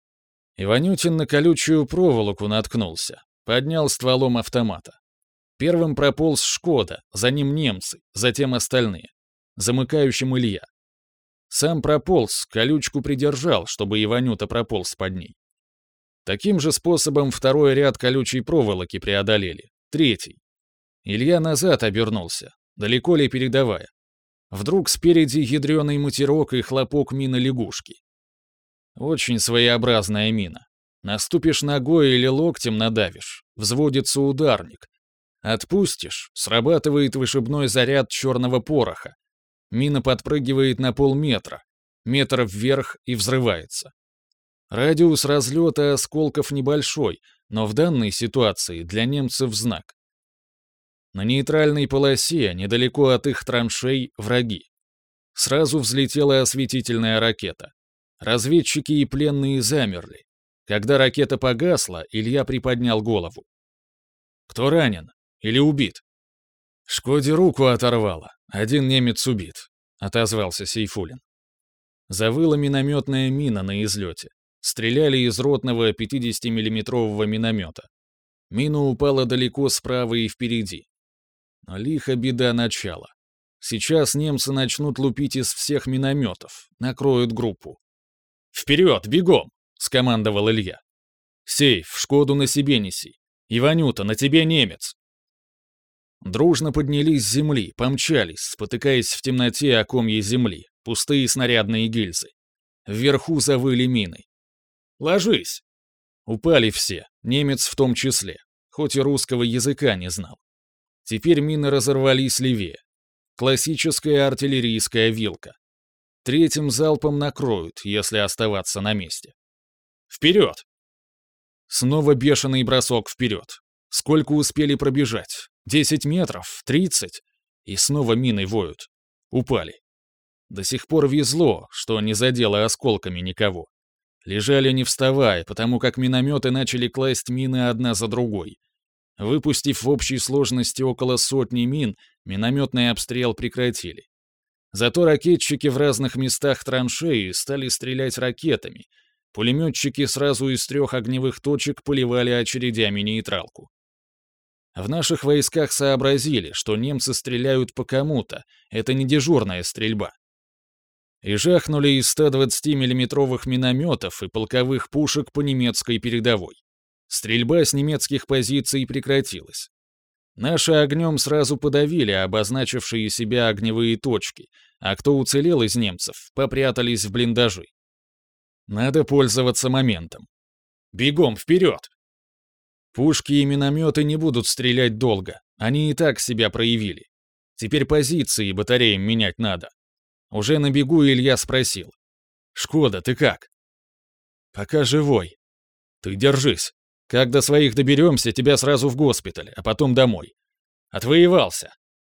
Speaker 1: Иванютин на колючую проволоку наткнулся, поднял стволом автомата. Первым прополз «Шкода», за ним немцы, затем остальные. Замыкающим Илья. Сам прополз, колючку придержал, чтобы Иванюта прополз под ней. Таким же способом второй ряд колючей проволоки преодолели, третий. Илья назад обернулся, далеко ли передовая. Вдруг спереди ядреный матерок и хлопок мины лягушки. Очень своеобразная мина. Наступишь ногой или локтем надавишь, взводится ударник. Отпустишь, срабатывает вышибной заряд черного пороха. Мина подпрыгивает на полметра, метр вверх и взрывается. Радиус разлета осколков небольшой, но в данной ситуации для немцев знак. На нейтральной полосе, недалеко от их траншей, враги. Сразу взлетела осветительная ракета. Разведчики и пленные замерли. Когда ракета погасла, Илья приподнял голову. «Кто ранен? Или убит?» «Шкоде руку оторвало. Один немец убит», — отозвался Сейфулин. Завыла минометная мина на излете. Стреляли из ротного 50-миллиметрового миномета. Мина упала далеко справа и впереди. Но лихо беда начала. Сейчас немцы начнут лупить из всех минометов, накроют группу. «Вперед, бегом!» — скомандовал Илья. Сейф, Шкоду на себе неси. Иванюта, на тебе немец!» Дружно поднялись с земли, помчались, спотыкаясь в темноте о комье земли, пустые снарядные гильзы. Вверху завыли мины. «Ложись!» Упали все, немец в том числе, хоть и русского языка не знал. Теперь мины разорвались левее. Классическая артиллерийская вилка. Третьим залпом накроют, если оставаться на месте. «Вперед!» Снова бешеный бросок вперед. Сколько успели пробежать? 10 метров? 30? И снова мины воют. Упали. До сих пор везло, что не задело осколками никого. Лежали не вставая, потому как минометы начали класть мины одна за другой. Выпустив в общей сложности около 100 мин, минометный обстрел прекратили. Зато ракетчики в разных местах траншеи стали стрелять ракетами. Пулеметчики сразу из 3 огневых точек поливали очередями нейтралку. В наших войсках сообразили, что немцы стреляют по кому-то, это не дежурная стрельба. И жахнули из 120 миллиметровых минометов и полковых пушек по немецкой передовой. Стрельба с немецких позиций прекратилась. Наши огнем сразу подавили обозначившие себя огневые точки, а кто уцелел из немцев, попрятались в блиндажи. Надо пользоваться моментом. Бегом вперед! Пушки и минометы не будут стрелять долго, они и так себя проявили. Теперь позиции батареям менять надо. Уже на бегу Илья спросил. «Шкода, ты как?» «Пока живой». «Ты держись. Как до своих доберемся, тебя сразу в госпиталь, а потом домой. Отвоевался».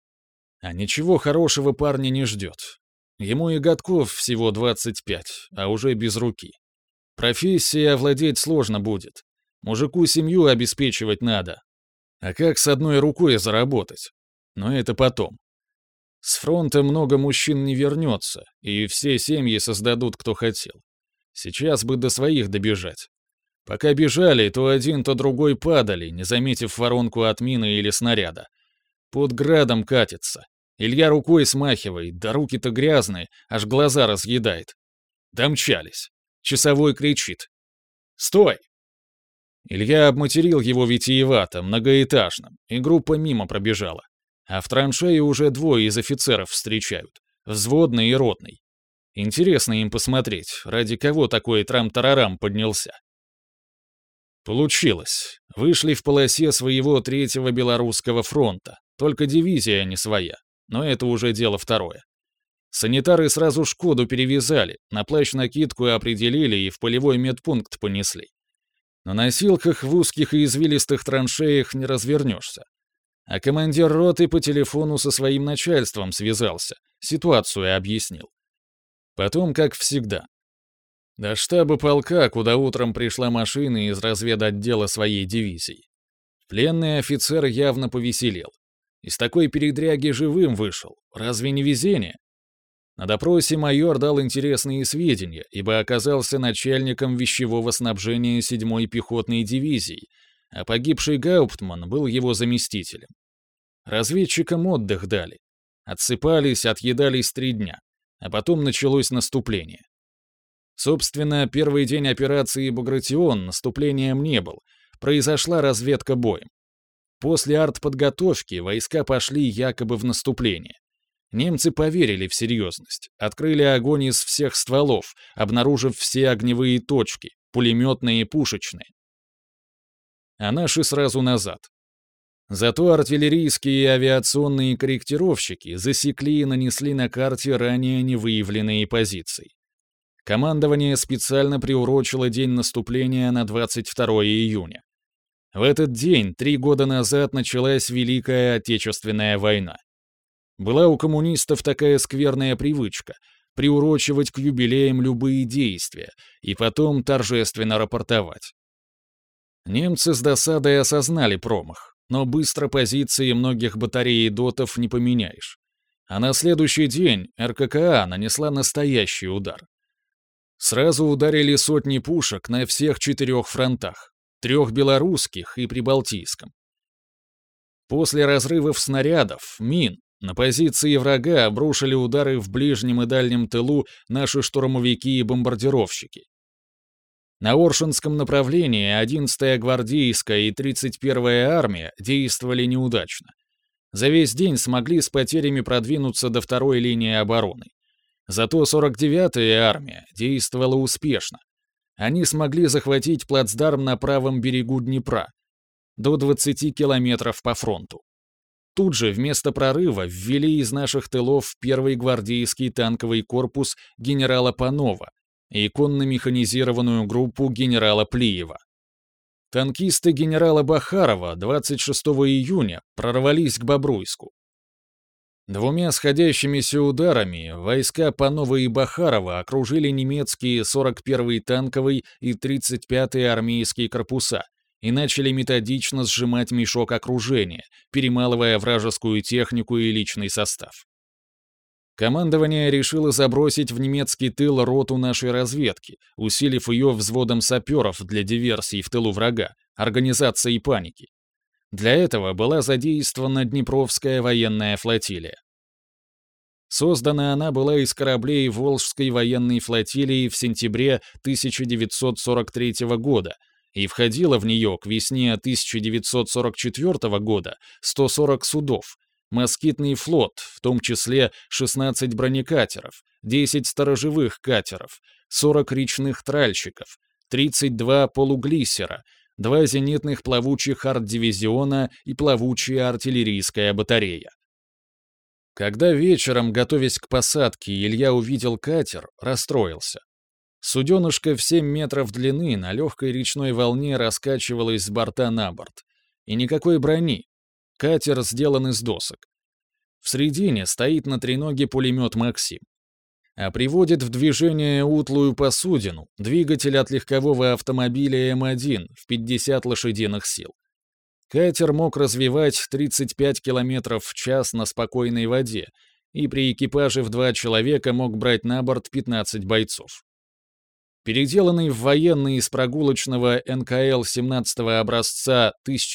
Speaker 1: А ничего хорошего парня не ждет. Ему и годков всего 25, а уже без руки. Профессией овладеть сложно будет. Мужику семью обеспечивать надо. А как с одной рукой заработать? Но это потом. С фронта много мужчин не вернется, и все семьи создадут, кто хотел. Сейчас бы до своих добежать. Пока бежали, то один, то другой падали, не заметив воронку от мины или снаряда. Под градом катится. Илья рукой смахивает, да руки-то грязные, аж глаза разъедает. Домчались. Часовой кричит. «Стой!» Илья обматерил его витиевато, многоэтажным, и группа мимо пробежала. А в траншее уже 2 из офицеров встречают, взводный и ротный. Интересно им посмотреть, ради кого такой трам-тарарам поднялся. Получилось. Вышли в полосе своего 3-го Белорусского фронта, только дивизия не своя, но это уже дело второе. Санитары сразу Шкоду перевязали, на плащ-накидку определили и в полевой медпункт понесли. На носилках в узких и извилистых траншеях не развернешься. А командир роты по телефону со своим начальством связался, ситуацию объяснил. Потом, как всегда. До штаба полка, куда утром пришла машина из разведотдела своей дивизии. Пленный офицер явно повеселел. Из такой передряги живым вышел. Разве не везение? На допросе майор дал интересные сведения, ибо оказался начальником вещевого снабжения 7-й пехотной дивизии, а погибший гауптман был его заместителем. Разведчикам отдых дали. Отсыпались, отъедались 3 дня, а потом началось наступление. Собственно, первый день операции «Багратион» наступлением не был, произошла разведка боем. После артподготовки войска пошли якобы в наступление. Немцы поверили в серьезность, открыли огонь из всех стволов, обнаружив все огневые точки, пулеметные и пушечные. А наши сразу назад. Зато артиллерийские и авиационные корректировщики засекли и нанесли на карте ранее невыявленные позиции. Командование специально приурочило день наступления на 22 июня. В этот день 3 года назад началась Великая Отечественная война. Была у коммунистов такая скверная привычка — приурочивать к юбилеям любые действия и потом торжественно рапортовать. Немцы с досадой осознали промах, но быстро позиции многих батарей и дотов не поменяешь. А на следующий день РККА нанесла настоящий удар. Сразу ударили сотни пушек на всех 4 фронтах, 3 белорусских и прибалтийском. После разрывов снарядов, мин, на позиции врага обрушили удары в ближнем и дальнем тылу наши штурмовики и бомбардировщики. На Оршинском направлении 11-я гвардейская и 31-я армия действовали неудачно. За весь день смогли с потерями продвинуться до второй линии обороны. Зато 49-я армия действовала успешно. Они смогли захватить плацдарм на правом берегу Днепра, до 20 километров по фронту. Тут же вместо прорыва ввели из наших тылов первый гвардейский танковый корпус генерала Панова и конно-механизированную группу генерала Плиева. Танкисты генерала Бахарова 26 июня прорвались к Бобруйску. Двумя сходящимися ударами войска Панова и Бахарова окружили немецкие 41-й танковый и 35-й армейские корпуса и начали методично сжимать мешок окружения, перемалывая вражескую технику и личный состав. Командование решило забросить в немецкий тыл роту нашей разведки, усилив ее взводом саперов для диверсий в тылу врага, организации паники. Для этого была задействована Днепровская военная флотилия. Создана она была из кораблей Волжской военной флотилии в сентябре 1943 года и входила в нее к весне 1944 года 140 судов, москитный флот, в том числе 16 бронекатеров, 10 сторожевых катеров, 40 речных тральщиков, 32 полуглиссера, 2 зенитных плавучих арт-дивизиона и плавучая артиллерийская батарея. Когда вечером, готовясь к посадке, Илья увидел катер, расстроился. Суденышко в 7 метров длины на легкой речной волне раскачивалось с борта на борт. И никакой брони. Катер сделан из досок. В середине стоит на треноге пулемет «Максим». А приводит в движение утлую посудину двигатель от легкового автомобиля М1 в 50 лошадиных сил. Катер мог развивать 35 км в час на спокойной воде, и при экипаже в 2 человека мог брать на борт 15 бойцов. Переделанный в военный из прогулочного НКЛ 17-го образца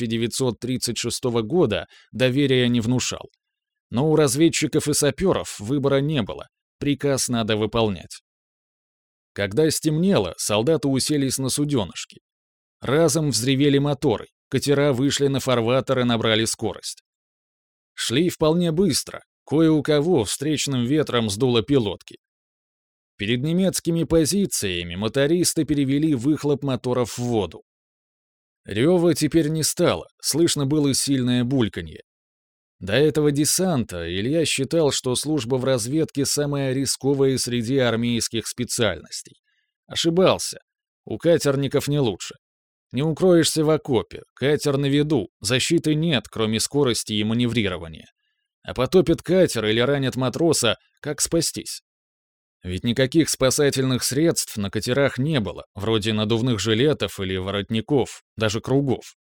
Speaker 1: 1936 года доверия не внушал. Но у разведчиков и саперов выбора не было, приказ надо выполнять. Когда стемнело, солдаты уселись на суденышки. Разом взревели моторы, катера вышли на фарватер и набрали скорость. Шли вполне быстро, кое у кого встречным ветром сдуло пилотки. Перед немецкими позициями мотористы перевели выхлоп моторов в воду. Рева теперь не стало, слышно было сильное бульканье. До этого десанта Илья считал, что служба в разведке самая рисковая среди армейских специальностей. Ошибался. У катерников не лучше. Не укроешься в окопе, катер на виду, защиты нет, кроме скорости и маневрирования. А потопит катер или ранят матроса, как спастись? Ведь никаких спасательных средств на катерах не было, вроде надувных жилетов или воротников, даже кругов.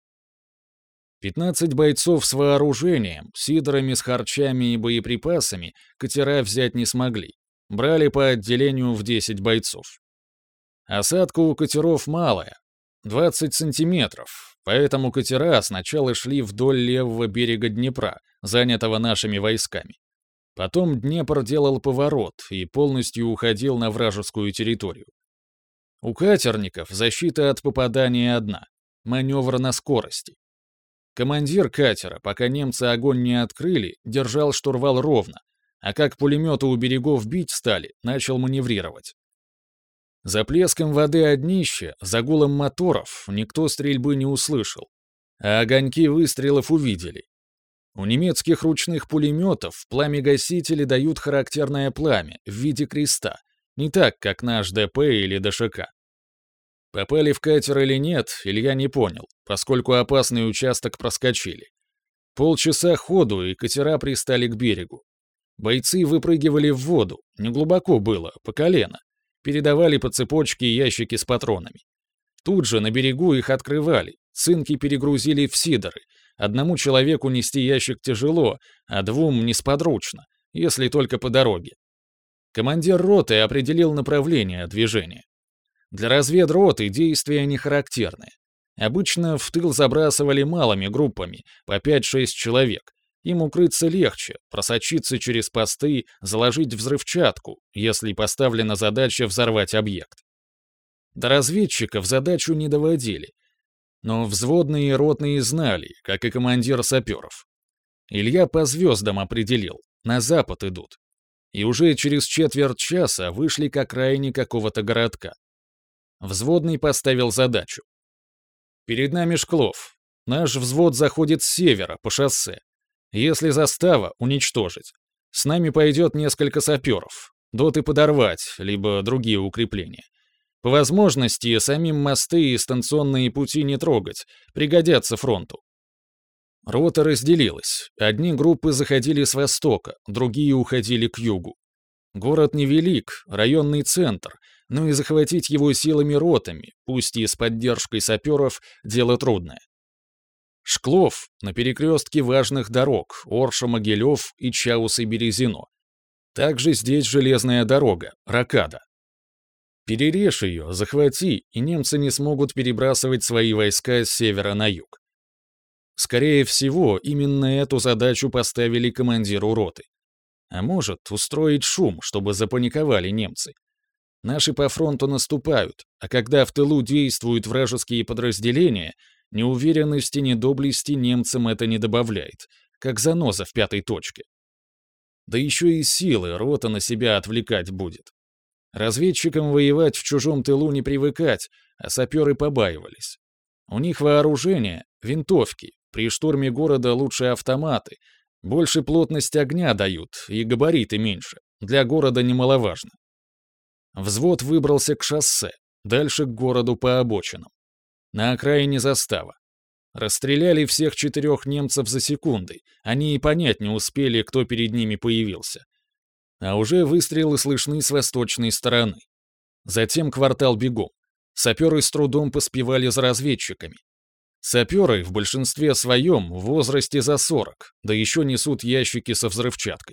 Speaker 1: 15 бойцов с вооружением, сидрами с харчами и боеприпасами катера взять не смогли. Брали по отделению в 10 бойцов. Осадка у катеров малая, 20 сантиметров, поэтому катера сначала шли вдоль левого берега Днепра, занятого нашими войсками. Потом Днепр делал поворот и полностью уходил на вражескую территорию. У катерников защита от попадания одна — маневр на скорости. Командир катера, пока немцы огонь не открыли, держал штурвал ровно, а как пулеметы у берегов бить стали, начал маневрировать. За плеском воды о днище, за гулом моторов никто стрельбы не услышал, а огоньки выстрелов увидели. У немецких ручных пулеметов пламя-гасители дают характерное пламя в виде креста, не так, как наш ДП или ДШК. Попали в катер или нет, Илья не понял, поскольку опасный участок проскочили. Полчаса ходу, и катера пристали к берегу. Бойцы выпрыгивали в воду, неглубоко было, по колено. Передавали по цепочке ящики с патронами. Тут же на берегу их открывали, цинки перегрузили в сидоры. Одному человеку нести ящик тяжело, а двум несподручно, если только по дороге. Командир роты определил направление движения. Для разведроты действия не характерны. Обычно в тыл забрасывали малыми группами, по 5-6 человек. Им укрыться легче, просочиться через посты, заложить взрывчатку, если поставлена задача взорвать объект. До разведчиков задачу не доводили. Но взводные и ротные знали, как и командир саперов. Илья по звездам определил, на запад идут. И уже через четверть часа вышли к окраине какого-то городка. Взводный поставил задачу. «Перед нами Шклов. Наш взвод заходит с севера, по шоссе. Если застава, уничтожить. С нами пойдет несколько саперов. Доты подорвать, либо другие укрепления. По возможности, самим мосты и станционные пути не трогать, пригодятся фронту». Рота разделилась. Одни группы заходили с востока, другие уходили к югу. Город невелик, районный центр, но и захватить его силами ротами, пусть и с поддержкой саперов, дело трудное. Шклов на перекрестке важных дорог Орша-Могилев и Чаусы-Березино. Также здесь железная дорога, Ракада. Перережь ее, захвати, и немцы не смогут перебрасывать свои войска с севера на юг. Скорее всего, именно эту задачу поставили командиру роты. А может, устроить шум, чтобы запаниковали немцы. Наши по фронту наступают, а когда в тылу действуют вражеские подразделения, неуверенности, недоблести немцам это не добавляет, как заноза в пятой точке. Да еще и силы рота на себя отвлекать будет. Разведчикам воевать в чужом тылу не привыкать, а саперы побаивались. У них вооружение — винтовки, при штурме города лучше автоматы, больше плотность огня дают и габариты меньше, для города немаловажно. Взвод выбрался к шоссе, дальше к городу по обочинам. На окраине застава. Расстреляли всех 4 немцев за секунды, они и понять не успели, кто перед ними появился. А уже выстрелы слышны с восточной стороны. Затем квартал бегом. Саперы с трудом поспевали за разведчиками. Саперы в большинстве своем в возрасте за 40, да еще несут ящики со взрывчаткой.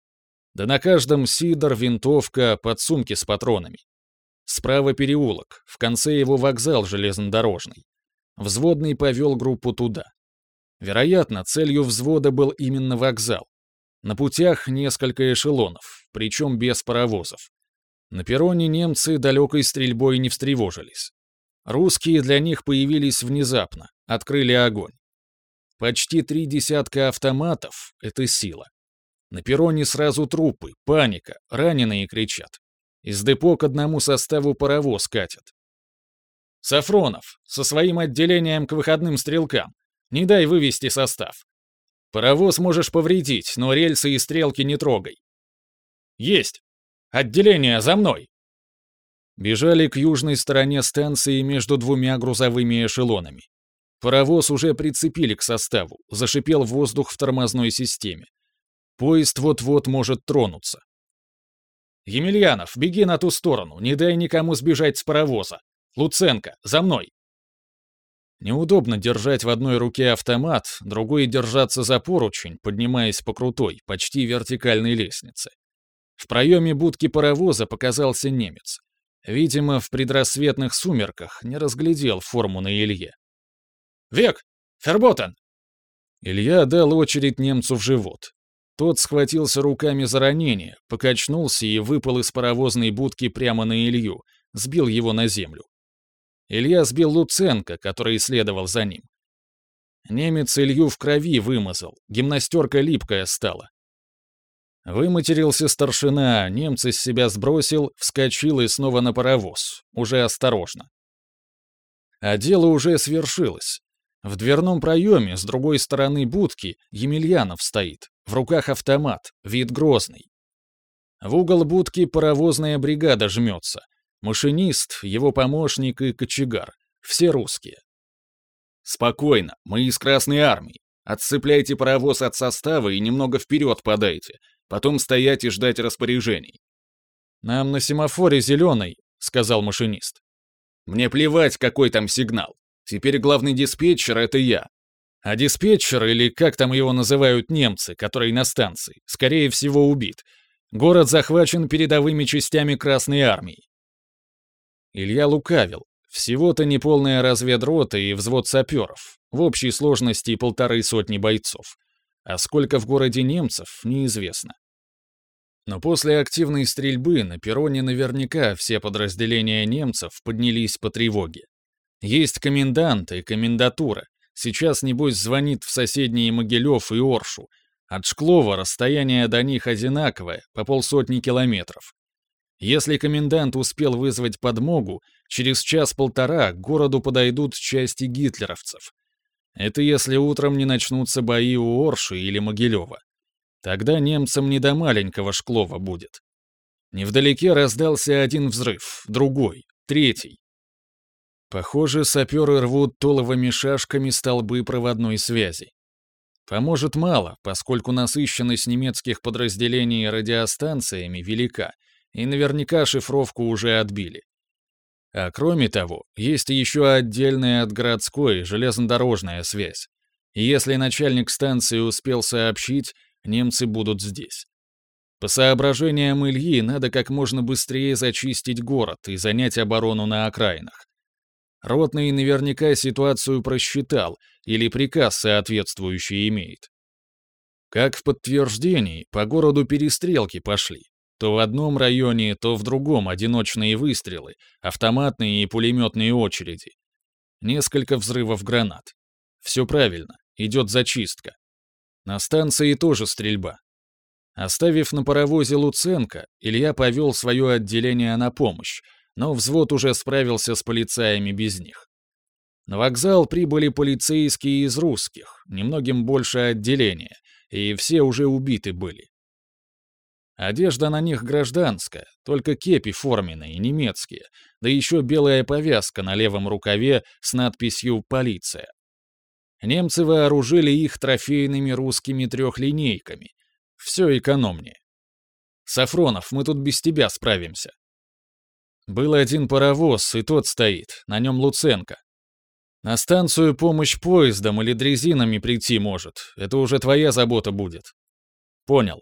Speaker 1: Да на каждом сидор, винтовка, подсумки с патронами. Справа переулок, в конце его вокзал железнодорожный. Взводный повел группу туда. Вероятно, целью взвода был именно вокзал. На путях несколько эшелонов, причем без паровозов. На перроне немцы далекой стрельбой не встревожились. Русские для них появились внезапно, открыли огонь. Почти 3 десятка автоматов — это сила. На перроне сразу трупы, паника, раненые кричат. Из депо к одному составу паровоз катят. «Сафронов, со своим отделением к выходным стрелкам. Не дай вывести состав. Паровоз можешь повредить, но рельсы и стрелки не трогай». «Есть! Отделение за мной!» Бежали к южной стороне станции между 2 грузовыми эшелонами. Паровоз уже прицепили к составу, зашипел воздух в тормозной системе. Поезд вот-вот может тронуться. «Емельянов, беги на ту сторону, не дай никому сбежать с паровоза. Луценко, за мной!» Неудобно держать в одной руке автомат, другой держаться за поручень, поднимаясь по крутой, почти вертикальной лестнице. В проеме будки паровоза показался немец. Видимо, в предрассветных сумерках не разглядел форму на Илье. «Век! Ферботен!» Илья дал очередь немцу в живот. Тот схватился руками за ранение, покачнулся и выпал из паровозной будки прямо на Илью, сбил его на землю. Илья сбил Луценко, который следовал за ним. Немец Илью в крови вымазал, гимнастерка липкая стала. Выматерился старшина, немца с себя сбросил, вскочил и снова на паровоз, уже осторожно. А дело уже свершилось. В дверном проеме, с другой стороны будки, Емельянов стоит, в руках автомат, вид грозный. В угол будки паровозная бригада жмется. Машинист, его помощник и кочегар. Все русские. «Спокойно, мы из Красной Армии. Отцепляйте паровоз от состава и немного вперед подайте. Потом стоять и ждать распоряжений». «Нам на семафоре зеленый», — сказал машинист. «Мне плевать, какой там сигнал. Теперь главный диспетчер — это я. А диспетчер, или как там его называют немцы, который на станции, скорее всего убит. Город захвачен передовыми частями Красной Армии». Илья лукавил. Всего-то неполная разведрота и взвод саперов. В общей сложности 150 бойцов. А сколько в городе немцев, неизвестно. Но после активной стрельбы на перроне наверняка все подразделения немцев поднялись по тревоге. Есть комендант и комендатура. Сейчас, небось, звонит в соседние Могилев и Оршу. От Шклова расстояние до них одинаковое, по 50 километров. Если комендант успел вызвать подмогу, через час-полтора к городу подойдут части гитлеровцев. Это если утром не начнутся бои у Орши или Могилева. Тогда немцам не до маленького Шклова будет. Невдалеке раздался один взрыв, другой, третий. Похоже, саперы рвут толовыми шашками столбы проводной связи. Поможет мало, поскольку насыщенность немецких подразделений радиостанциями велика, и наверняка шифровку уже отбили. А кроме того, есть еще отдельная от городской железнодорожная связь. И если начальник станции успел сообщить, немцы будут здесь. По соображениям Ильи, надо как можно быстрее зачистить город и занять оборону на окраинах. Ротный наверняка ситуацию просчитал или приказ соответствующий имеет. Как в подтверждении, по городу перестрелки пошли. То в одном районе, то в другом одиночные выстрелы, автоматные и пулеметные очереди. Несколько взрывов гранат. Все правильно, идет зачистка. На станции тоже стрельба. Оставив на паровозе Луценко, Илья повел свое отделение на помощь, но взвод уже справился с полицаями без них. На вокзал прибыли полицейские из русских, немногим больше отделения, и все уже убиты были. Одежда на них гражданская, только кепи форменные, немецкие, да еще белая повязка на левом рукаве с надписью «Полиция». Немцы вооружили их трофейными русскими трехлинейками. Все экономнее. «Сафронов, мы тут без тебя справимся». Был один паровоз, и тот стоит, на нем Луценко. На станцию помощь поездом или дрезинами прийти может, это уже твоя забота будет. Понял.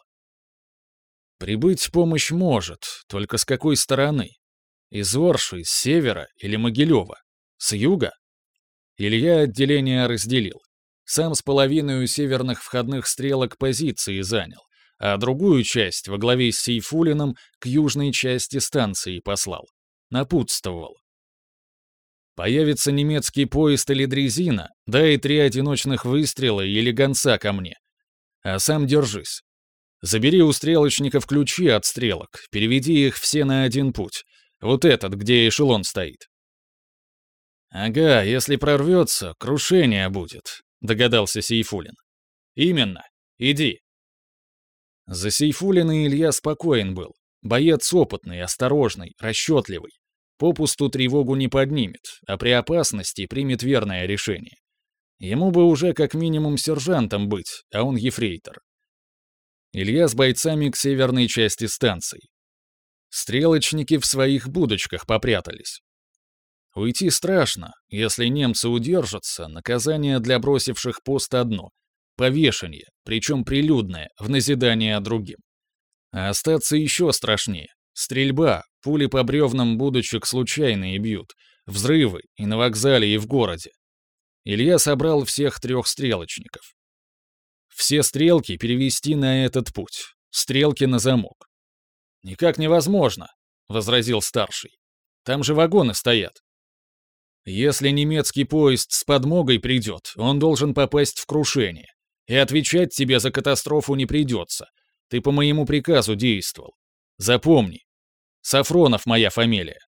Speaker 1: Прибыть помощь может, только с какой стороны? Из Орши, с севера или Могилева? С юга? Илья отделение разделил. Сам с половиной северных входных стрелок позиции занял, а другую часть во главе с Сейфулиным к южной части станции послал. Напутствовал. Появится немецкий поезд или дрезина, дай 3 одиночных выстрела или гонца ко мне. А сам держись. Забери у стрелочников ключи от стрелок, переведи их все на один путь. Вот этот, где эшелон стоит. Ага, если прорвется, крушение будет, догадался Сейфулин. Именно. Иди. За Сейфулина Илья спокоен был. Боец опытный, осторожный, расчетливый. Попусту тревогу не поднимет, а при опасности примет верное решение. Ему бы уже как минимум сержантом быть, а он ефрейтор. Илья с бойцами к северной части станции. Стрелочники в своих будочках попрятались. Уйти страшно, если немцы удержатся, наказание для бросивших пост одно — повешение, причем прилюдное, в назидание другим. А остаться еще страшнее. Стрельба, пули по бревнам будочек случайные бьют, взрывы и на вокзале, и в городе. Илья собрал всех 3 стрелочников. Все стрелки перевести на этот путь, стрелки на замок. «Никак невозможно», — возразил старший. «Там же вагоны стоят». «Если немецкий поезд с подмогой придет, он должен попасть в крушение. И отвечать тебе за катастрофу не придется. Ты по моему приказу действовал. Запомни. Сафронов моя фамилия.